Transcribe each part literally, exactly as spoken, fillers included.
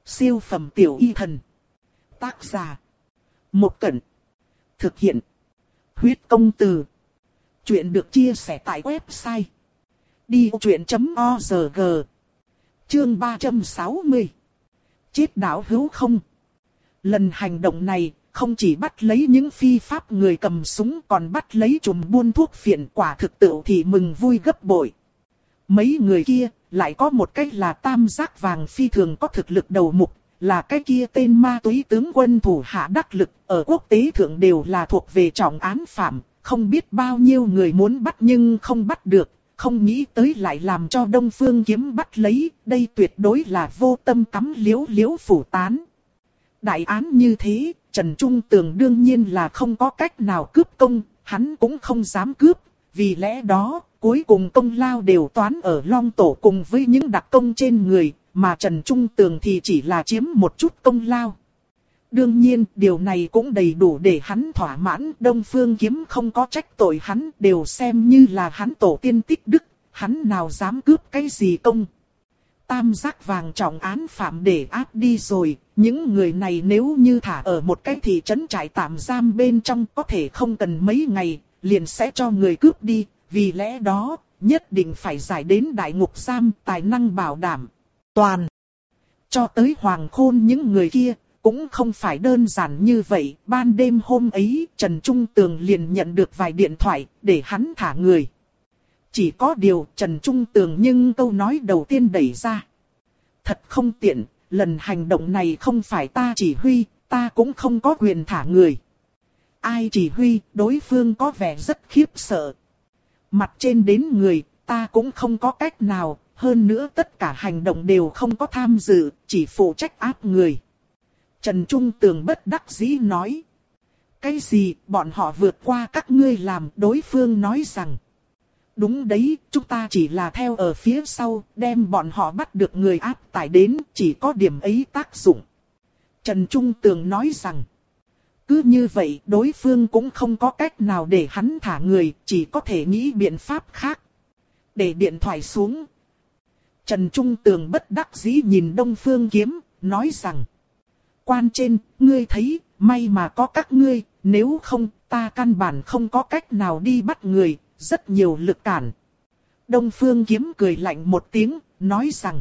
Siêu phẩm tiểu y thần. Tác giả. Một Cẩn. Thực hiện. Huyết công từ. Chuyện được chia sẻ tại website đi vô chuyện chấm org. Chương ba trăm sáu mươi. Chết đảo hữu không. Lần hành động này không chỉ bắt lấy những phi pháp người cầm súng, còn bắt lấy trùm buôn thuốc phiện, quả thực tự thì mừng vui gấp bội. Mấy người kia lại có một cách là tam giác vàng phi thường có thực lực đầu mục, là cái kia tên ma túy tướng quân thủ hạ đắc lực, ở quốc tế thượng đều là thuộc về trọng án phạm, không biết bao nhiêu người muốn bắt nhưng không bắt được, không nghĩ tới lại làm cho Đông Phương Kiếm bắt lấy, đây tuyệt đối là vô tâm cắm liễu liễu phủ tán. Đại án như thế, Trần Trung Tường đương nhiên là không có cách nào cướp công, hắn cũng không dám cướp, vì lẽ đó, cuối cùng công lao đều toán ở Long Tổ cùng với những đặc công trên người, mà Trần Trung Tường thì chỉ là chiếm một chút công lao. Đương nhiên, điều này cũng đầy đủ để hắn thỏa mãn, Đông Phương Kiếm không có trách tội hắn, đều xem như là hắn tổ tiên tích đức, hắn nào dám cướp cái gì công. Tam giác vàng trọng án phạm để áp đi rồi, những người này nếu như thả ở một cái thị trấn trại tạm giam bên trong có thể không cần mấy ngày, liền sẽ cho người cướp đi, vì lẽ đó, nhất định phải giải đến đại ngục giam, tài năng bảo đảm. Toàn. Cho tới hoàng khôn những người kia, cũng không phải đơn giản như vậy, ban đêm hôm ấy, Trần Trung Tường liền nhận được vài điện thoại, để hắn thả người. Chỉ có điều, Trần Trung Tường nhưng câu nói đầu tiên đẩy ra. Thật không tiện, lần hành động này không phải ta chỉ huy, ta cũng không có quyền thả người. Ai chỉ huy, đối phương có vẻ rất khiếp sợ. Mặt trên đến người, ta cũng không có cách nào, hơn nữa tất cả hành động đều không có tham dự, chỉ phụ trách áp người. Trần Trung Tường bất đắc dĩ nói. Cái gì, bọn họ vượt qua các ngươi làm, đối phương nói rằng. Đúng đấy, chúng ta chỉ là theo ở phía sau, đem bọn họ bắt được người áp tải đến, chỉ có điểm ấy tác dụng. Trần Trung Tường nói rằng. Cứ như vậy, đối phương cũng không có cách nào để hắn thả người, chỉ có thể nghĩ biện pháp khác. Để điện thoại xuống. Trần Trung Tường bất đắc dĩ nhìn Đông Phương Kiếm, nói rằng. Quan trên, ngươi thấy, may mà có các ngươi, nếu không, ta căn bản không có cách nào đi bắt người, rất nhiều lực cản. Đông Phương Kiếm cười lạnh một tiếng, nói rằng.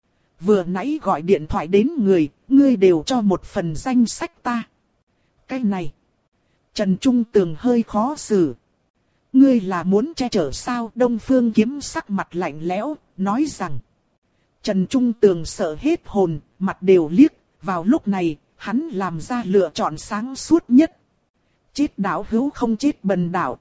Vừa nãy gọi điện thoại đến người, ngươi đều cho một phần danh sách ta. Cái này. Trần Trung Tường hơi khó xử. Ngươi là muốn che chở sao? Đông Phương Kiếm sắc mặt lạnh lẽo, nói rằng. Trần Trung Tường sợ hết hồn, mặt đều liếc. Vào lúc này, hắn làm ra lựa chọn sáng suốt nhất. Chết đảo hữu không chết bần đảo.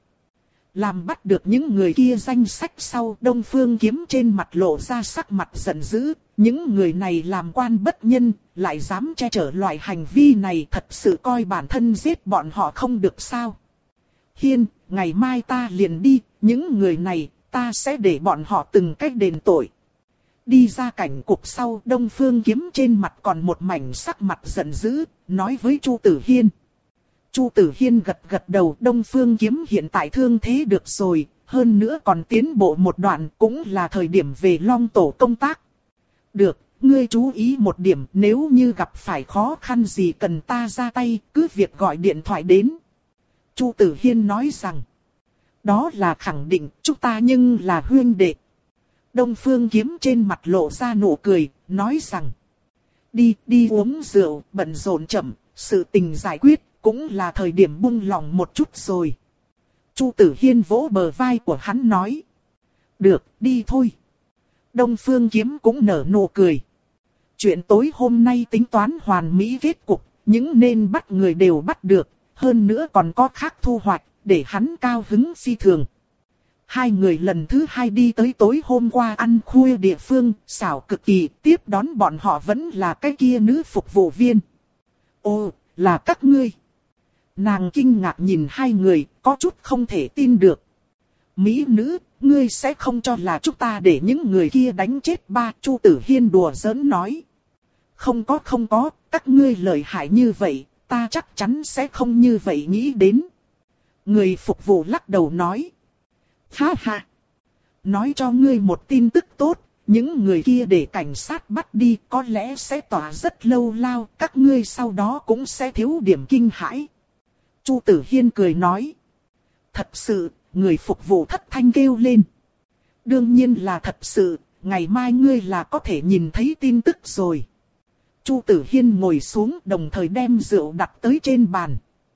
Làm bắt được những người kia danh sách sau, Đông Phương Kiếm trên mặt lộ ra sắc mặt giận dữ. Những người này làm quan bất nhân, lại dám che chở loại hành vi này, thật sự coi bản thân giết bọn họ không được sao. Hiên, ngày mai ta liền đi, những người này, ta sẽ để bọn họ từng cách đền tội. Đi ra cảnh cục sau, Đông Phương Kiếm trên mặt còn một mảnh sắc mặt giận dữ, nói với Chu Tử Hiên. Chu Tử Hiên gật gật đầu, Đông Phương Kiếm hiện tại thương thế được rồi, hơn nữa còn tiến bộ một đoạn, cũng là thời điểm về Long Tổ công tác. Được, ngươi chú ý một điểm, nếu như gặp phải khó khăn gì cần ta ra tay, cứ việc gọi điện thoại đến. Chu Tử Hiên nói rằng, đó là khẳng định, chúng ta nhưng là huynh đệ. Đông Phương Kiếm trên mặt lộ ra nụ cười, nói rằng, đi, đi uống rượu, bận rộn chậm, sự tình giải quyết, cũng là thời điểm buông lòng một chút rồi. Chu Tử Hiên vỗ bờ vai của hắn nói, được, đi thôi. Đông Phương Kiếm cũng nở nụ cười. Chuyện tối hôm nay tính toán hoàn mỹ kết cục, những nên bắt người đều bắt được, hơn nữa còn có khác thu hoạch, để hắn cao hứng phi thường. Hai người lần thứ hai đi tới tối hôm qua ăn khuya địa phương, xảo cực kỳ, tiếp đón bọn họ vẫn là cái kia nữ phục vụ viên. Ồ, là các ngươi. Nàng kinh ngạc nhìn hai người, có chút không thể tin được. Mỹ nữ, ngươi sẽ không cho là chúng ta để những người kia đánh chết ba. Chu Tử Hiên đùa giỡn nói. Không có không có, các ngươi lợi hại như vậy, ta chắc chắn sẽ không như vậy nghĩ đến. Người phục vụ lắc đầu nói. Ha ha! Nói cho ngươi một tin tức tốt, những người kia để cảnh sát bắt đi có lẽ sẽ tỏa rất lâu lao, các ngươi sau đó cũng sẽ thiếu điểm kinh hãi. Chu Tử Hiên cười nói. Thật sự, người phục vụ thất thanh kêu lên. Đương nhiên là thật sự, ngày mai ngươi là có thể nhìn thấy tin tức rồi. Chu Tử Hiên ngồi xuống đồng thời đem rượu đặt tới trên bàn.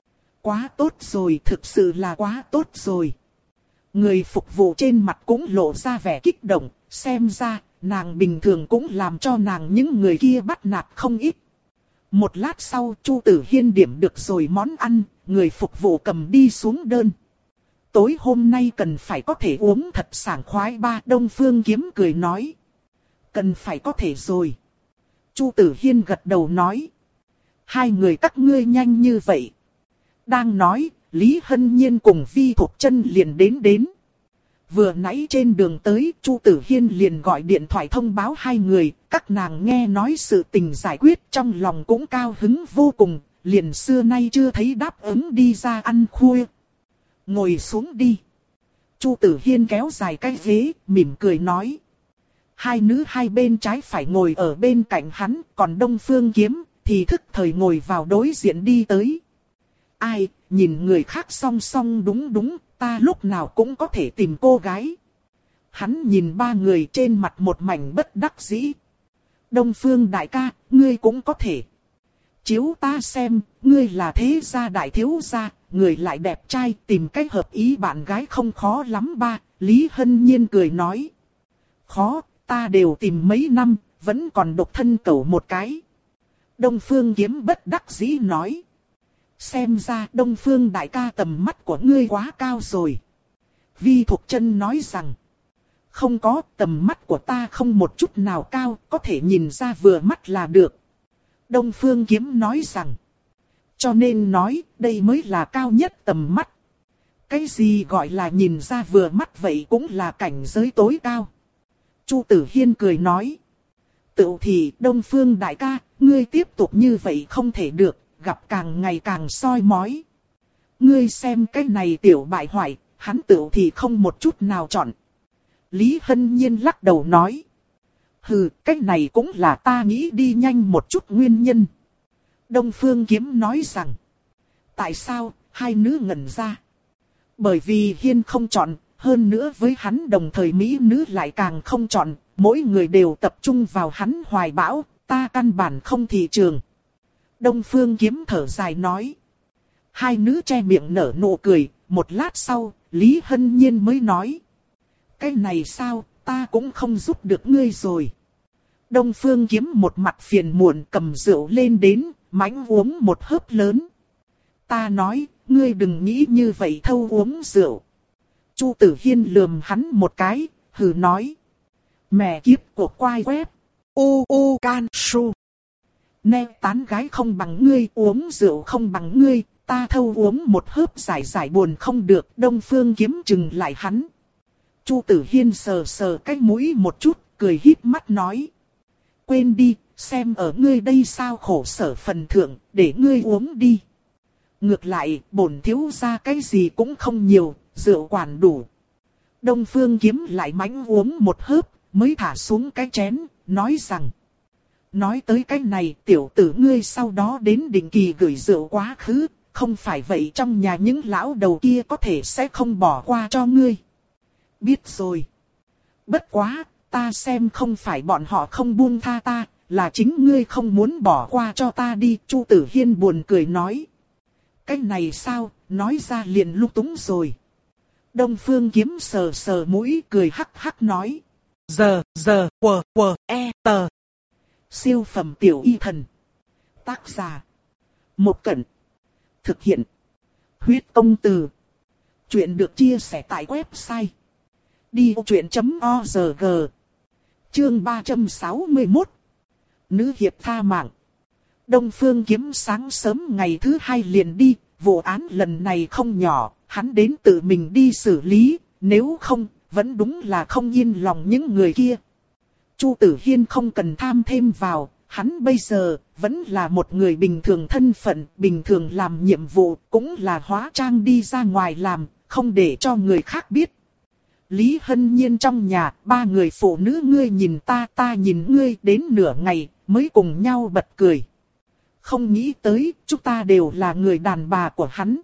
Quá tốt rồi, thực sự là quá tốt rồi. Người phục vụ trên mặt cũng lộ ra vẻ kích động, xem ra, nàng bình thường cũng làm cho nàng những người kia bắt nạt không ít. Một lát sau, Chu Tử Hiên điểm được rồi món ăn, người phục vụ cầm đi xuống đơn. Tối hôm nay cần phải có thể uống thật sảng khoái ba. Đông Phương Kiếm cười nói. Cần phải có thể rồi. Chu Tử Hiên gật đầu nói. Hai người các ngươi nhanh như vậy. Đang nói, Lý Hân Nhiên cùng Vi Thục Chân liền đến đến. Vừa nãy trên đường tới, Chu Tử Hiên liền gọi điện thoại thông báo hai người, các nàng nghe nói sự tình giải quyết trong lòng cũng cao hứng vô cùng, liền xưa nay chưa thấy đáp ứng đi ra ăn khuya. Ngồi xuống đi. Chu Tử Hiên kéo dài cái ghế, mỉm cười nói. Hai nữ hai bên trái phải ngồi ở bên cạnh hắn, còn Đông Phương Kiếm thì thức thời ngồi vào đối diện đi tới. Ai, nhìn người khác song song đúng đúng, ta lúc nào cũng có thể tìm cô gái. Hắn nhìn ba người trên mặt một mảnh bất đắc dĩ. Đông Phương đại ca, ngươi cũng có thể. Chiếu ta xem, ngươi là thế gia đại thiếu gia, người lại đẹp trai, tìm cách hợp ý bạn gái không khó lắm ba. Lý Hân Nhiên cười nói. Khó, ta đều tìm mấy năm, vẫn còn độc thân cẩu một cái. Đông Phương Kiếm bất đắc dĩ nói. Xem ra Đông Phương đại ca tầm mắt của ngươi quá cao rồi. Vi Thục Chân nói rằng. Không có, tầm mắt của ta không một chút nào cao, có thể nhìn ra vừa mắt là được. Đông Phương Kiếm nói rằng. Cho nên nói, đây mới là cao nhất tầm mắt. Cái gì gọi là nhìn ra vừa mắt vậy cũng là cảnh giới tối cao. Chu Tử Hiên cười nói. Tự thì Đông Phương đại ca, ngươi tiếp tục như vậy không thể được, gặp càng ngày càng soi mói. Ngươi xem cái này tiểu bại hoại, hắn tự thì không một chút nào chọn. Lý Hân Nhiên lắc đầu nói. Hừ, cái này cũng là ta nghĩ đi nhanh một chút nguyên nhân. Đông Phương Kiếm nói rằng. Tại sao, hai nữ ngẩn ra? Bởi vì Hiên không chọn, hơn nữa với hắn đồng thời Mỹ nữ lại càng không chọn, mỗi người đều tập trung vào hắn hoài bão, ta căn bản không thị trường. Đông Phương Kiếm thở dài nói. Hai nữ che miệng nở nụ cười, một lát sau, Lý Hân Nhiên mới nói. Cái này sao, ta cũng không giúp được ngươi rồi. Đông Phương Kiếm một mặt phiền muộn cầm rượu lên đến, mãnh uống một hớp lớn. Ta nói, ngươi đừng nghĩ như vậy thâu uống rượu. Chu Tử Hiên lườm hắn một cái, hừ nói. Mẹ kiếp của quai quép. U u can su. Nè tán gái không bằng ngươi, uống rượu không bằng ngươi, ta thâu uống một hớp giải giải buồn không được. Đông Phương Kiếm chừng lại hắn. Chu Tử Hiên sờ sờ cái mũi một chút, cười híp mắt nói. Quên đi, xem ở ngươi đây sao khổ sở phần thượng, để ngươi uống đi. Ngược lại, bổn thiếu gia cái gì cũng không nhiều, rượu quản đủ. Đông Phương Kiếm lại mãnh uống một hớp, mới thả xuống cái chén, nói rằng. Nói tới cái này, tiểu tử ngươi sau đó đến định kỳ gửi rượu quá khứ, không phải vậy trong nhà những lão đầu kia có thể sẽ không bỏ qua cho ngươi. Biết rồi. Bất quá, ta xem không phải bọn họ không buông tha ta, là chính ngươi không muốn bỏ qua cho ta đi. Chu Tử Hiên buồn cười nói. Cái này sao, nói ra liền lung túng rồi. Đông Phương Kiếm sờ sờ mũi cười hắc hắc nói. Giờ, giờ, quờ, quờ, e, tờ. Siêu phẩm tiểu y thần. Tác giả. Một Cẩn. Thực hiện. Huyết Công Từ. Chuyện được chia sẻ tại website. đi vô chuyện chấm org. Chương ba trăm sáu mươi mốt. Nữ hiệp tha mạng. Đông Phương Kiếm sáng sớm ngày thứ hai liền đi, vụ án lần này không nhỏ, hắn đến tự mình đi xử lý, nếu không, vẫn đúng là không yên lòng những người kia. Chu Tử Hiên không cần tham thêm vào, hắn bây giờ vẫn là một người bình thường thân phận, bình thường làm nhiệm vụ, cũng là hóa trang đi ra ngoài làm, không để cho người khác biết. Lý Hân Nhiên trong nhà, ba người phụ nữ ngươi nhìn ta, ta nhìn ngươi, đến nửa ngày, mới cùng nhau bật cười. Không nghĩ tới, chúng ta đều là người đàn bà của hắn.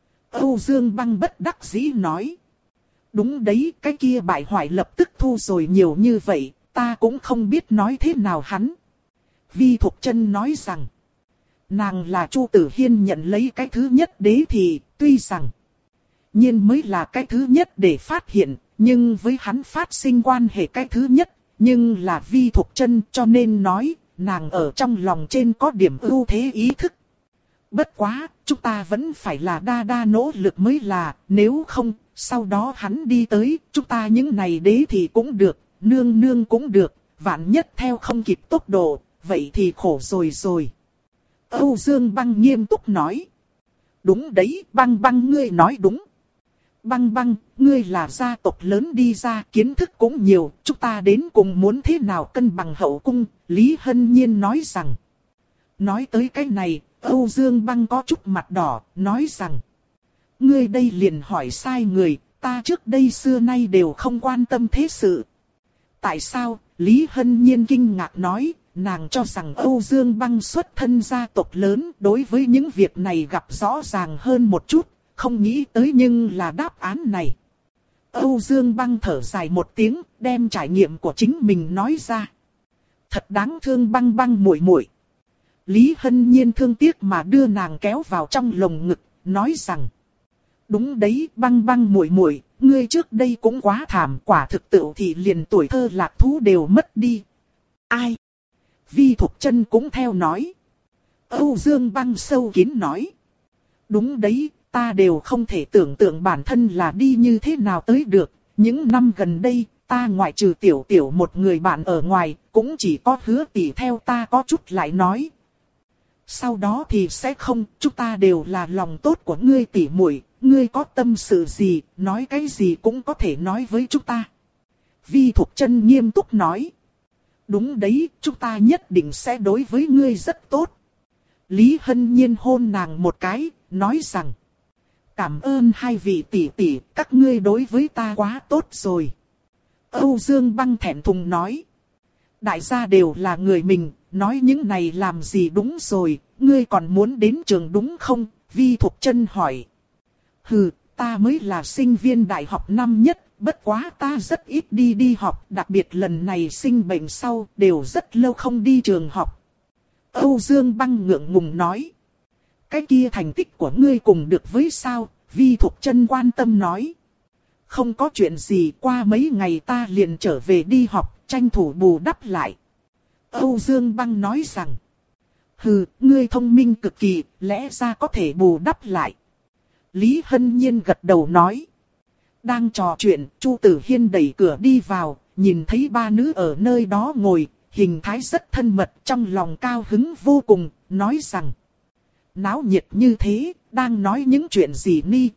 Âu Dương Băng bất đắc dĩ nói. Đúng đấy, cái kia bại hoại lập tức thu rồi nhiều như vậy, ta cũng không biết nói thế nào hắn. Vi Thục Chân nói rằng, nàng là Chu Tử Hiên nhận lấy cái thứ nhất đế thì, tuy rằng nhiên mới là cái thứ nhất để phát hiện, nhưng với hắn phát sinh quan hệ cái thứ nhất, nhưng là Vi Thục Chân cho nên nói, nàng ở trong lòng trên có điểm ưu thế ý thức. Bất quá, chúng ta vẫn phải là đa đa nỗ lực mới là, nếu không, sau đó hắn đi tới, chúng ta những này đế thì cũng được, nương nương cũng được, vạn nhất theo không kịp tốc độ, vậy thì khổ rồi rồi. Âu Dương Băng nghiêm túc nói. Đúng đấy, Băng Băng ngươi nói đúng. Băng Băng, ngươi là gia tộc lớn đi ra, kiến thức cũng nhiều, chúng ta đến cùng muốn thế nào cân bằng hậu cung, Lý Hân Nhiên nói rằng. Nói tới cái này, Âu Dương Băng có chút mặt đỏ, nói rằng. Ngươi đây liền hỏi sai người, ta trước đây xưa nay đều không quan tâm thế sự. Tại sao, Lý Hân Nhiên kinh ngạc nói, nàng cho rằng Âu Dương Băng xuất thân gia tộc lớn, đối với những việc này gặp rõ ràng hơn một chút, không nghĩ tới nhưng là đáp án này. Âu Dương Băng thở dài một tiếng, đem trải nghiệm của chính mình nói ra. Thật đáng thương Băng Băng muội muội. Lý Hân Nhiên thương tiếc mà đưa nàng kéo vào trong lồng ngực, nói rằng. Đúng đấy, Băng Băng muội muội, ngươi trước đây cũng quá thảm, quả thực tự thì liền tuổi thơ lạc thú đều mất đi. Ai? Vi Thục Chân cũng theo nói. Âu Dương Băng sâu kín nói. Đúng đấy, ta đều không thể tưởng tượng bản thân là đi như thế nào tới được. Những năm gần đây, ta ngoại trừ tiểu tiểu một người bạn ở ngoài, cũng chỉ có Hứa tỷ theo ta có chút lại nói. Sau đó thì sẽ không, chúng ta đều là lòng tốt của ngươi tỷ muội, ngươi có tâm sự gì, nói cái gì cũng có thể nói với chúng ta. Vi Thục Chân nghiêm túc nói. Đúng đấy, chúng ta nhất định sẽ đối với ngươi rất tốt. Lý Hân Nhiên hôn nàng một cái, nói rằng. Cảm ơn hai vị tỷ tỷ, các ngươi đối với ta quá tốt rồi. Âu Dương Băng thẹn thùng nói. Đại gia đều là người mình, nói những này làm gì đúng rồi, ngươi còn muốn đến trường đúng không? Vi Thục Chân hỏi. Hừ, ta mới là sinh viên đại học năm nhất, bất quá ta rất ít đi đi học, đặc biệt lần này sinh bệnh sau, đều rất lâu không đi trường học. Âu Dương Băng ngượng ngùng nói. Cái kia thành tích của ngươi cùng được với sao? Vi Thục Chân quan tâm nói. Không có chuyện gì, qua mấy ngày ta liền trở về đi học, tranh thủ bù đắp lại. Âu Dương Băng nói rằng. Hừ, ngươi thông minh cực kỳ, lẽ ra có thể bù đắp lại. Lý Hân Nhiên gật đầu nói. Đang trò chuyện, Chu Tử Hiên đẩy cửa đi vào, nhìn thấy ba nữ ở nơi đó ngồi, hình thái rất thân mật, trong lòng cao hứng vô cùng, nói rằng. Náo nhiệt như thế, đang nói những chuyện gì ni?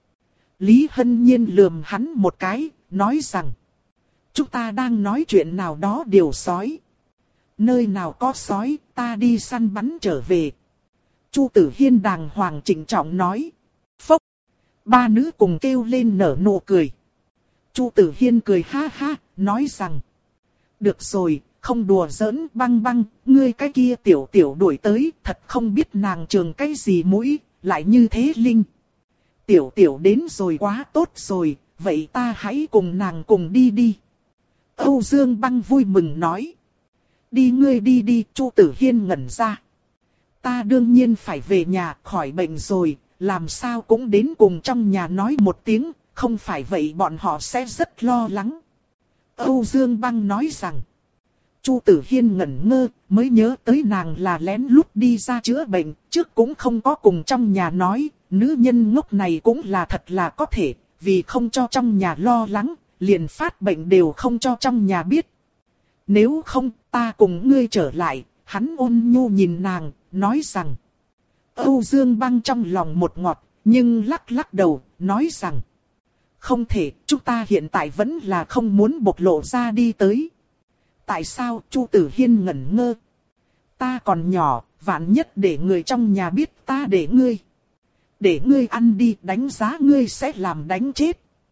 Lý Hân Nhiên lườm hắn một cái, nói rằng. Chúng ta đang nói chuyện nào đó điều sói. Nơi nào có sói, ta đi săn bắn trở về. Chu Tử Hiên đàng hoàng trịnh trọng nói. Phốc. Ba nữ cùng kêu lên nở nụ cười. Chu Tử Hiên cười ha ha, nói rằng. Được rồi, không đùa giỡn Băng Băng, ngươi cái kia tiểu tiểu đuổi tới, thật không biết nàng trường cái gì mũi, lại như thế linh. Tiểu tiểu đến rồi quá tốt rồi, vậy ta hãy cùng nàng cùng đi đi. Âu Dương Băng vui mừng nói. Đi ngươi đi đi, Chu Tử Hiên ngẩn ra. Ta đương nhiên phải về nhà, khỏi bệnh rồi, làm sao cũng đến cùng trong nhà nói một tiếng, không phải vậy bọn họ sẽ rất lo lắng. Âu Dương Băng nói rằng. Chu Tử Hiên ngẩn ngơ, mới nhớ tới nàng là lén lút đi ra chữa bệnh, trước cũng không có cùng trong nhà nói, nữ nhân ngốc này cũng là thật là có thể, vì không cho trong nhà lo lắng, liền phát bệnh đều không cho trong nhà biết. Nếu không, ta cùng ngươi trở lại, hắn ôn nhu nhìn nàng, nói rằng. Âu Dương Băng trong lòng một ngọt, nhưng lắc lắc đầu, nói rằng. Không thể, chúng ta hiện tại vẫn là không muốn bộc lộ ra đi tới. Tại sao? Chu Tử Hiên ngẩn ngơ. Ta còn nhỏ, vạn nhất để người trong nhà biết ta để ngươi. Để ngươi ăn đi, đánh giá ngươi sẽ làm đánh chết.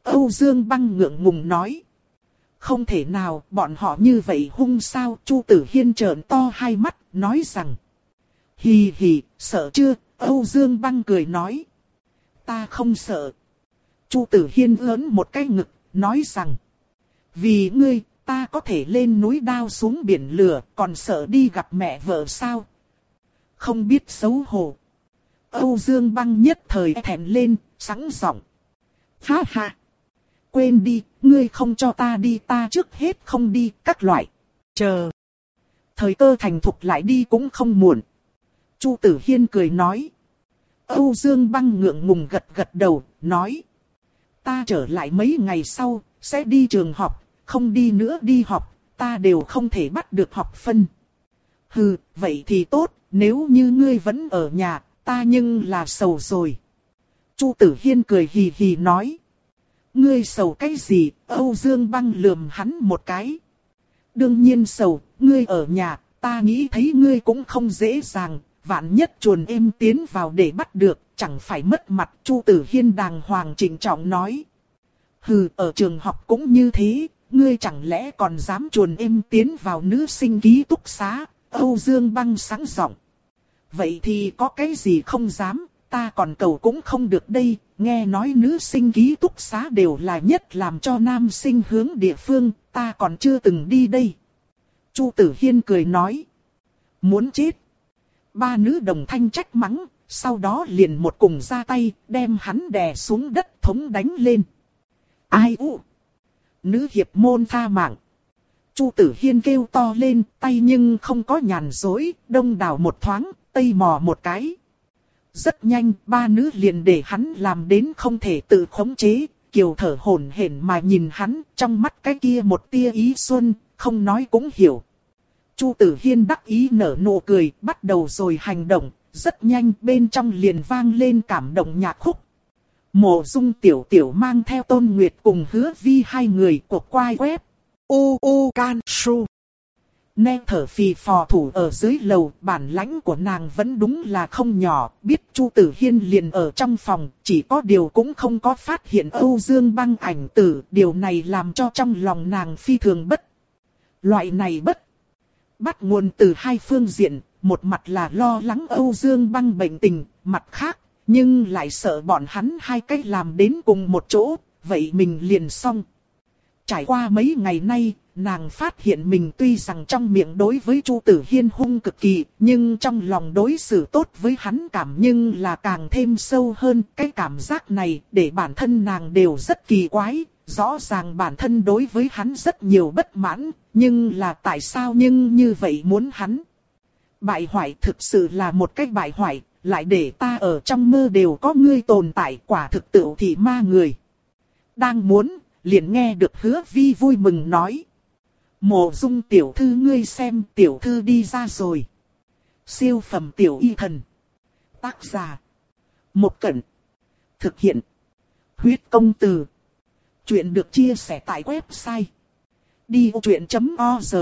Âu Dương Băng ngượng ngùng nói. Không thể nào, bọn họ như vậy hung sao? Chu Tử Hiên trợn to hai mắt, nói rằng. Hì hì, sợ chưa? Âu Dương Băng cười nói. Ta không sợ. Chu Tử Hiên ớn một cái ngực, nói rằng. Vì ngươi, ta có thể lên núi đao xuống biển lửa, còn sợ đi gặp mẹ vợ sao? Không biết xấu hổ. Âu Dương Băng nhất thời thẹn lên, sẵn giọng. Ha ha. Quên đi, ngươi không cho ta đi, ta trước hết không đi, các loại. Chờ. Thời cơ thành thục lại đi cũng không muộn. Chu Tử Hiên cười nói. Âu Dương Băng ngượng ngùng gật gật đầu, nói. Ta trở lại mấy ngày sau, sẽ đi trường học, không đi nữa đi học, ta đều không thể bắt được học phân. Hừ, vậy thì tốt, nếu như ngươi vẫn ở nhà, ta nhưng là sầu rồi. Chu Tử Hiên cười hì hì nói. Ngươi sầu cái gì? Âu Dương Băng lườm hắn một cái. Đương nhiên sầu, ngươi ở nhà, ta nghĩ thấy ngươi cũng không dễ dàng, vạn nhất chuồn êm tiến vào để bắt được, chẳng phải mất mặt. Chu Tử Hiên đàng hoàng trịnh trọng nói. Hừ, ở trường học cũng như thế, ngươi chẳng lẽ còn dám chuồn êm tiến vào nữ sinh ký túc xá? Âu Dương Băng sáng giọng. Vậy thì có cái gì không dám, ta còn cầu cũng không được đây, nghe nói nữ sinh ký túc xá đều là nhất làm cho nam sinh hướng địa phương, ta còn chưa từng đi đây. Chu Tử Hiên cười nói. Muốn chết. Ba nữ đồng thanh trách mắng, sau đó liền một cùng ra tay, đem hắn đè xuống đất thống đánh lên. Ai u? Nữ hiệp môn tha mạng. Chu Tử Hiên kêu to lên, tay nhưng không có nhàn dối, đông đảo một thoáng, tây mò một cái. Rất nhanh, ba nữ liền để hắn làm đến không thể tự khống chế, kiều thở hổn hển mà nhìn hắn, trong mắt cái kia một tia ý xuân, không nói cũng hiểu. Chu Tử Hiên đắc ý nở nụ cười, bắt đầu rồi hành động, rất nhanh bên trong liền vang lên cảm động nhạc khúc. Mộ Dung tiểu tiểu mang theo Tôn Nguyệt cùng Hứa Vi hai người cuộc quay web. U U Can Su. Nè thở phì phò thủ ở dưới lầu, bản lãnh của nàng vẫn đúng là không nhỏ, biết Chu Tử Hiên liền ở trong phòng, chỉ có điều cũng không có phát hiện Âu Dương Băng ảnh tử, điều này làm cho trong lòng nàng phi thường bất. Loại này bất, bắt nguồn từ hai phương diện, một mặt là lo lắng Âu Dương Băng bệnh tình, mặt khác, nhưng lại sợ bọn hắn hai cách làm đến cùng một chỗ, vậy mình liền xong. Trải qua mấy ngày nay, nàng phát hiện mình tuy rằng trong miệng đối với Chu Tử Hiên hung cực kỳ, nhưng trong lòng đối xử tốt với hắn cảm nhưng là càng thêm sâu hơn. Cái cảm giác này để bản thân nàng đều rất kỳ quái, rõ ràng bản thân đối với hắn rất nhiều bất mãn, nhưng là tại sao nhưng như vậy muốn hắn. Bại hoại thực sự là một cách bại hoại, lại để ta ở trong mơ đều có ngươi tồn tại, quả thực tựu thị ma người. Đang muốn, liền nghe được Hứa Vi vui mừng nói. Mộ Dung tiểu thư ngươi xem, tiểu thư đi ra rồi. Siêu phẩm tiểu y thần. Tác giả. Một Cẩn. Thực hiện. Huyết công từ. Chuyện được chia sẻ tại website. đi ô chuyện chấm org.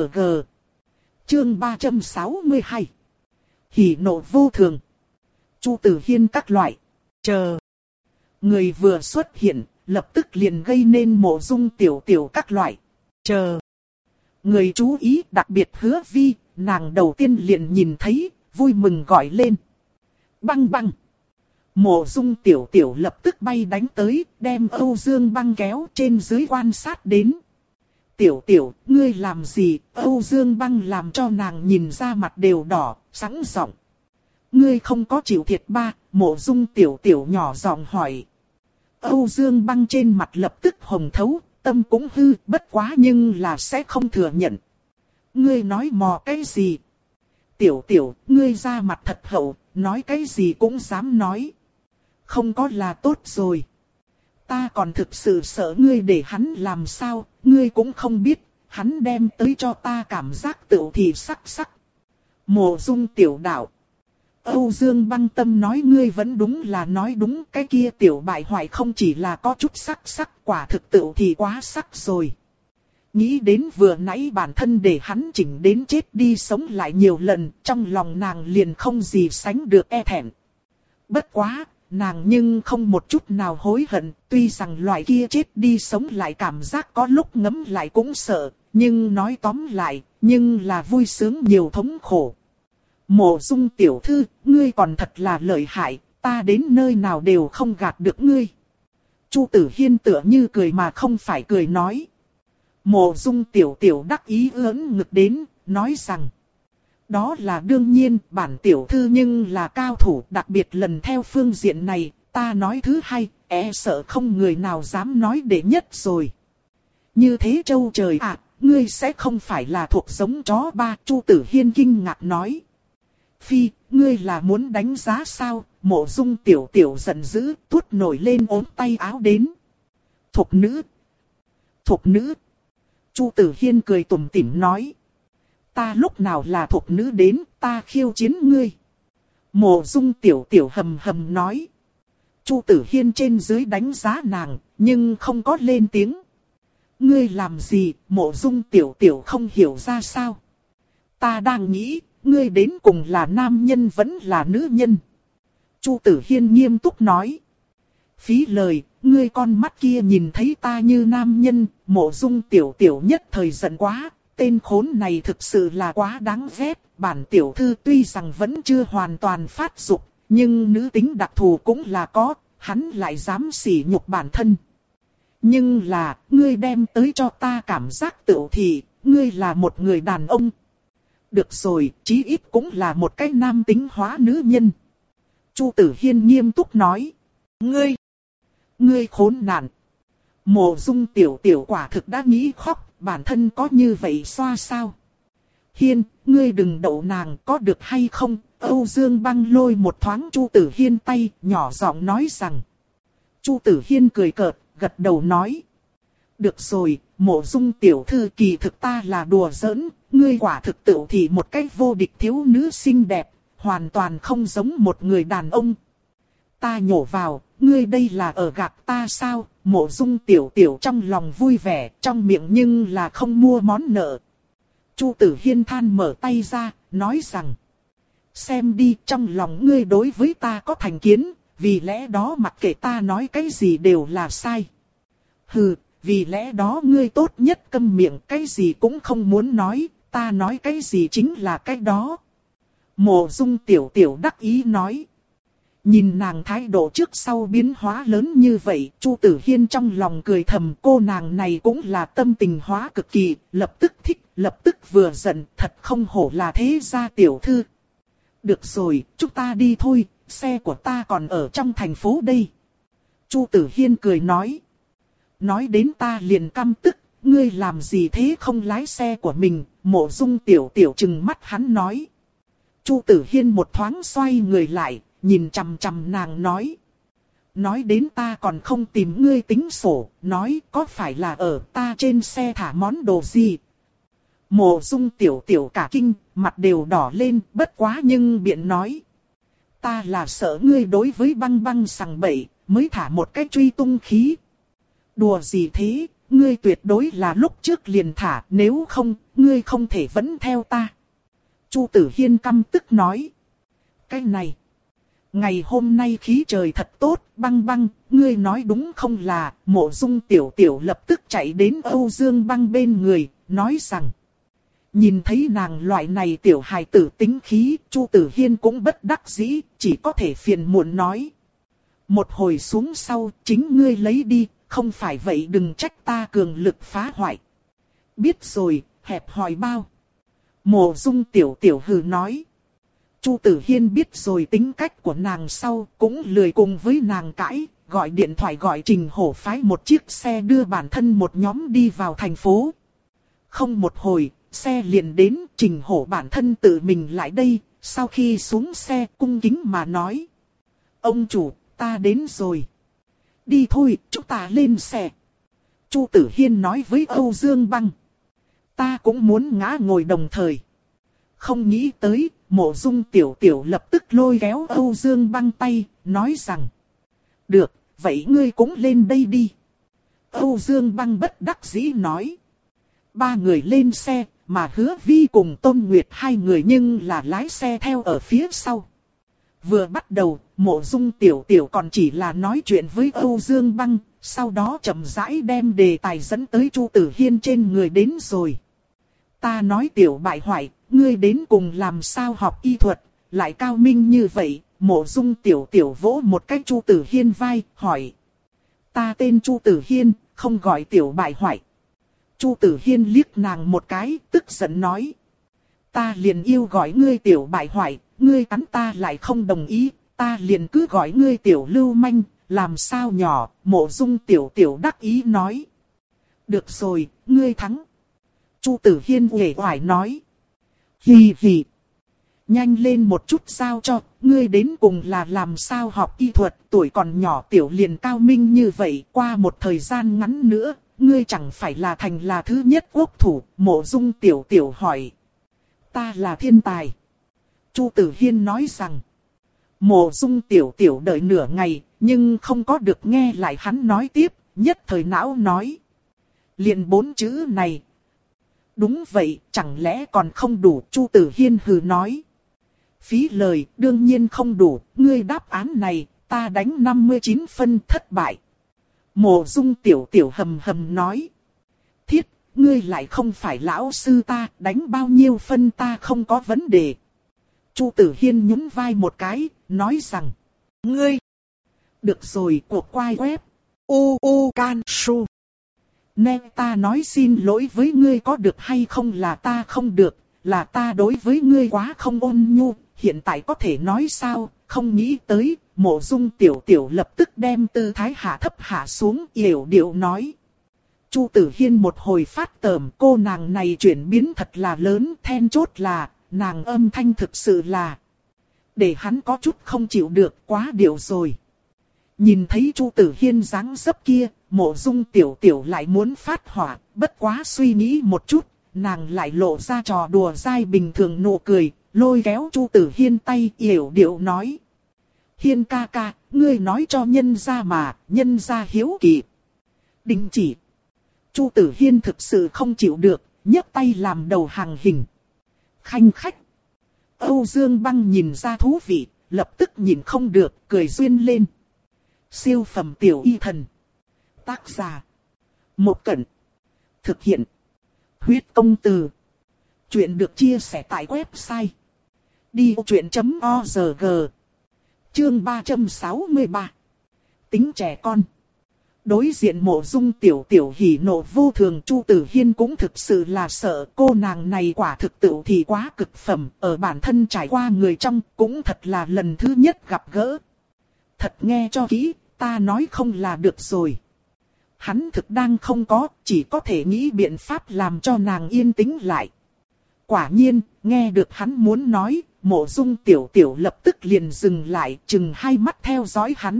Chương ba trăm sáu mươi hai. Hỉ nộ vô thường. Chu Tử Hiên các loại. Chờ. Người vừa xuất hiện, lập tức liền gây nên Mộ Dung tiểu tiểu các loại. Chờ. Người chú ý, đặc biệt Hứa Vi, nàng đầu tiên liền nhìn thấy, vui mừng gọi lên. Băng băng. Mộ Dung tiểu tiểu lập tức bay đánh tới, đem Âu Dương Băng kéo trên dưới quan sát đến. Tiểu tiểu, ngươi làm gì? Âu Dương Băng làm cho nàng nhìn ra mặt đều đỏ, sẵn giọng. Ngươi không có chịu thiệt ba? Mộ Dung tiểu tiểu nhỏ giọng hỏi. Âu Dương Băng trên mặt lập tức hồng thấu, tâm cũng hư, bất quá nhưng là sẽ không thừa nhận. Ngươi nói mò cái gì? Tiểu tiểu, ngươi ra mặt thật hậu, nói cái gì cũng dám nói. Không có là tốt rồi. Ta còn thực sự sợ ngươi để hắn làm sao, ngươi cũng không biết, hắn đem tới cho ta cảm giác tựu thì sắc sắc. Mộ Dung tiểu đạo. Âu Dương Băng tâm nói ngươi vẫn đúng là nói đúng, cái kia tiểu bại hoại không chỉ là có chút sắc sắc, quả thực tựu thì quá sắc rồi. Nghĩ đến vừa nãy bản thân để hắn chỉnh đến chết đi sống lại nhiều lần, trong lòng nàng liền không gì sánh được e thẹn. Bất quá, nàng nhưng không một chút nào hối hận, tuy rằng loại kia chết đi sống lại cảm giác có lúc ngấm lại cũng sợ, nhưng nói tóm lại, nhưng là vui sướng nhiều thống khổ. Mộ Dung tiểu thư, ngươi còn thật là lợi hại, ta đến nơi nào đều không gạt được ngươi. Chu Tử Hiên tựa như cười mà không phải cười nói. Mộ Dung tiểu tiểu đắc ý ưỡn ngực đến, nói rằng. Đó là đương nhiên, bản tiểu thư nhưng là cao thủ, đặc biệt lần theo phương diện này, ta nói thứ hai, e sợ không người nào dám nói đệ nhất rồi. Như thế châu trời ạ, à, ngươi sẽ không phải là thuộc giống chó ba, Chu Tử Hiên kinh ngạc nói. Phi, ngươi là muốn đánh giá sao? Mộ Dung tiểu tiểu giận dữ, tuốt nổi lên ốm tay áo đến. Thục nữ! Thục nữ! Chu Tử Hiên cười tủm tỉm nói. Ta lúc nào là thục nữ đến, ta khiêu chiến ngươi. Mộ Dung tiểu tiểu hầm hầm nói. Chu Tử Hiên trên dưới đánh giá nàng, nhưng không có lên tiếng. Ngươi làm gì? Mộ Dung tiểu tiểu không hiểu ra sao. Ta đang nghĩ, ngươi đến cùng là nam nhân vẫn là nữ nhân. Chu Tử Hiên nghiêm túc nói. Phí lời, ngươi con mắt kia nhìn thấy ta như nam nhân. Mộ Dung tiểu tiểu nhất thời giận quá. Tên khốn này thực sự là quá đáng ghét. Bản tiểu thư tuy rằng vẫn chưa hoàn toàn phát dục, nhưng nữ tính đặc thù cũng là có. Hắn lại dám sỉ nhục bản thân. Nhưng là, ngươi đem tới cho ta cảm giác tự thị, ngươi là một người đàn ông. Được rồi, chí ít cũng là một cái nam tính hóa nữ nhân. Chu Tử Hiên nghiêm túc nói. Ngươi, ngươi khốn nạn. Mộ Dung tiểu tiểu quả thực đã nghĩ khóc, bản thân có như vậy xoa sao? Hiên, ngươi đừng đậu nàng, có được hay không? Âu Dương Băng lôi một thoáng Chu Tử Hiên tay, nhỏ giọng nói rằng. Chu Tử Hiên cười cợt, gật đầu nói. Được rồi, Mộ Dung tiểu thư, kỳ thực ta là đùa giỡn, ngươi quả thực tự thì một cách vô địch thiếu nữ xinh đẹp, hoàn toàn không giống một người đàn ông. Ta nhổ vào, ngươi đây là ở gạt ta sao? Mộ Dung tiểu tiểu trong lòng vui vẻ, trong miệng nhưng là không mua món nợ. Chu Tử Hiên than mở tay ra, nói rằng. Xem đi, trong lòng ngươi đối với ta có thành kiến, vì lẽ đó mặc kệ ta nói cái gì đều là sai. Hừ, vì lẽ đó ngươi tốt nhất câm miệng, cái gì cũng không muốn nói, ta nói cái gì chính là cái đó. Mộ Dung tiểu tiểu đắc ý nói. Nhìn nàng thái độ trước sau biến hóa lớn như vậy, Chu Tử Hiên trong lòng cười thầm, cô nàng này cũng là tâm tình hóa cực kỳ, lập tức thích, lập tức vừa giận, thật không hổ là thế gia tiểu thư. Được rồi, chúng ta đi thôi, xe của ta còn ở trong thành phố đây. Chu Tử Hiên cười nói. Nói đến ta liền căm tức, ngươi làm gì thế không lái xe của mình? Mộ Dung tiểu tiểu trừng mắt hắn nói. Chu Tử Hiên một thoáng xoay người lại, nhìn chằm chằm nàng nói. Nói đến ta còn không tìm ngươi tính sổ, nói có phải là ở ta trên xe thả món đồ gì? Mộ Dung tiểu tiểu cả kinh, mặt đều đỏ lên, bất quá nhưng biện nói. Ta là sợ ngươi đối với Băng Băng sằng bậy, mới thả một cái truy tung khí. Đùa gì thế, ngươi tuyệt đối là lúc trước liền thả, nếu không, ngươi không thể vẫn theo ta. Chu Tử Hiên căm tức nói. Cái này, ngày hôm nay khí trời thật tốt, Băng Băng, ngươi nói đúng không là? Mộ Dung tiểu tiểu lập tức chạy đến Âu Dương Băng bên người, nói rằng. Nhìn thấy nàng loại này tiểu hài tử tính khí, Chu Tử Hiên cũng bất đắc dĩ, chỉ có thể phiền muộn nói. Một hồi xuống sau, chính ngươi lấy đi, không phải vậy đừng trách ta cường lực phá hoại. Biết rồi, hẹp hòi bao. Mộ Dung tiểu tiểu hừ nói. Chu Tử Hiên biết rồi tính cách của nàng sau, cũng lười cùng với nàng cãi, gọi điện thoại gọi Trình Hổ phái một chiếc xe đưa bản thân một nhóm đi vào thành phố. Không một hồi, xe liền đến, Trình Hổ bản thân tự mình lại đây, sau khi xuống xe cung kính mà nói. Ông chủ, ta đến rồi. Đi thôi, chúng ta lên xe. Chu Tử Hiên nói với Âu Dương Băng. Ta cũng muốn ngã ngồi đồng thời. Không nghĩ tới, Mộ Dung tiểu tiểu lập tức lôi kéo Âu Dương Băng tay, nói rằng. Được, vậy ngươi cũng lên đây đi. Âu Dương Băng bất đắc dĩ nói. Ba người lên xe, mà Hứa Vi cùng Tôn Nguyệt hai người nhưng là lái xe theo ở phía sau. Vừa bắt đầu, Mộ Dung Tiểu Tiểu còn chỉ là nói chuyện với Âu Dương Băng, sau đó chậm rãi đem đề tài dẫn tới Chu Tử Hiên trên người đến rồi. Ta nói Tiểu bại hoại, ngươi đến cùng làm sao học y thuật, lại cao minh như vậy. Mộ Dung Tiểu Tiểu vỗ một cái Chu Tử Hiên vai, hỏi. Ta tên Chu Tử Hiên, không gọi Tiểu bại hoại. Chu Tử Hiên liếc nàng một cái, tức giận nói. Ta liền yêu gọi ngươi Tiểu bại hoại, ngươi cắn ta lại không đồng ý, ta liền cứ gọi ngươi Tiểu lưu manh, làm sao nhỏ. Mộ Dung Tiểu Tiểu đắc ý nói. Được rồi, ngươi thắng. Chu Tử Hiên uể oải nói. Hì hì. Nhanh lên một chút sao cho, ngươi đến cùng là làm sao học y thuật, tuổi còn nhỏ Tiểu liền cao minh như vậy, qua một thời gian ngắn nữa, ngươi chẳng phải là thành là thứ nhất quốc thủ. Mộ Dung Tiểu Tiểu hỏi. Ta là thiên tài. Chu Tử Hiên nói rằng. Mộ Dung Tiểu Tiểu đợi nửa ngày, nhưng không có được nghe lại hắn nói tiếp, nhất thời não nói. Liền bốn chữ này. Đúng vậy, chẳng lẽ còn không đủ. Chu Tử Hiên hừ nói. Phí lời, đương nhiên không đủ, ngươi đáp án này, ta đánh năm mươi chín phân thất bại. Mộ Dung Tiểu Tiểu hầm hầm nói. Thiết, ngươi lại không phải lão sư ta, đánh bao nhiêu phân ta không có vấn đề. Chu Tử Hiên nhún vai một cái, nói rằng. Ngươi. Được rồi, cuộc quay web. U U Can Su. Nè ta nói xin lỗi với ngươi có được hay không là ta không được, là ta đối với ngươi quá không ôn nhu, hiện tại có thể nói sao, không nghĩ tới. Mộ Dung Tiểu Tiểu lập tức đem tư thái hạ thấp hạ xuống, yểu điệu nói. Chu Tử Hiên một hồi phát tởm, cô nàng này chuyển biến thật là lớn, then chốt là, nàng âm thanh thực sự là. Để hắn có chút không chịu được, quá điệu rồi. Nhìn thấy Chu Tử Hiên dáng dấp kia, Mộ Dung Tiểu Tiểu lại muốn phát hỏa, bất quá suy nghĩ một chút, nàng lại lộ ra trò đùa dai bình thường nụ cười, lôi kéo Chu Tử Hiên tay yểu điệu nói. Hiên ca ca, ngươi nói cho nhân gia mà, nhân gia hiếu kỳ. Đình chỉ. Chu Tử Hiên thực sự không chịu được, nhấc tay làm đầu hàng hình. Khanh khách. Âu Dương Băng nhìn ra thú vị, lập tức nhìn không được, cười duyên lên. Siêu phẩm tiểu y thần. Tác giả. Một Cẩn. Thực hiện. Huyết công từ. Chuyện được chia sẻ tại website. đi ô chuyện chấm org. Chương ba trăm sáu mươi ba. Tính trẻ con. Đối diện Mộ Dung Tiểu Tiểu hỉ nộ vô thường, Chu Tử Hiên cũng thực sự là sợ, cô nàng này quả thực tự thì quá cực phẩm, ở bản thân trải qua người trong cũng thật là lần thứ nhất gặp gỡ. Thật nghe cho kỹ, ta nói không là được rồi. Hắn thực đang không có, chỉ có thể nghĩ biện pháp làm cho nàng yên tĩnh lại. Quả nhiên, nghe được hắn muốn nói, Mộ Dung Tiểu Tiểu lập tức liền dừng lại, chừng hai mắt theo dõi hắn.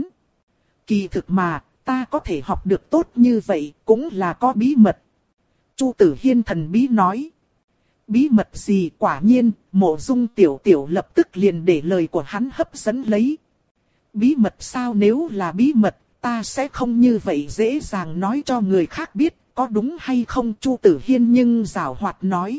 Kỳ thực mà, ta có thể học được tốt như vậy, cũng là có bí mật. Chu Tử Hiên thần bí nói. Bí mật gì? Quả nhiên, Mộ Dung Tiểu Tiểu lập tức liền để lời của hắn hấp dẫn lấy. Bí mật sao? Nếu là bí mật, ta sẽ không như vậy dễ dàng nói cho người khác biết, có đúng hay không? Chu Tử Hiên nhưng giảo hoạt nói.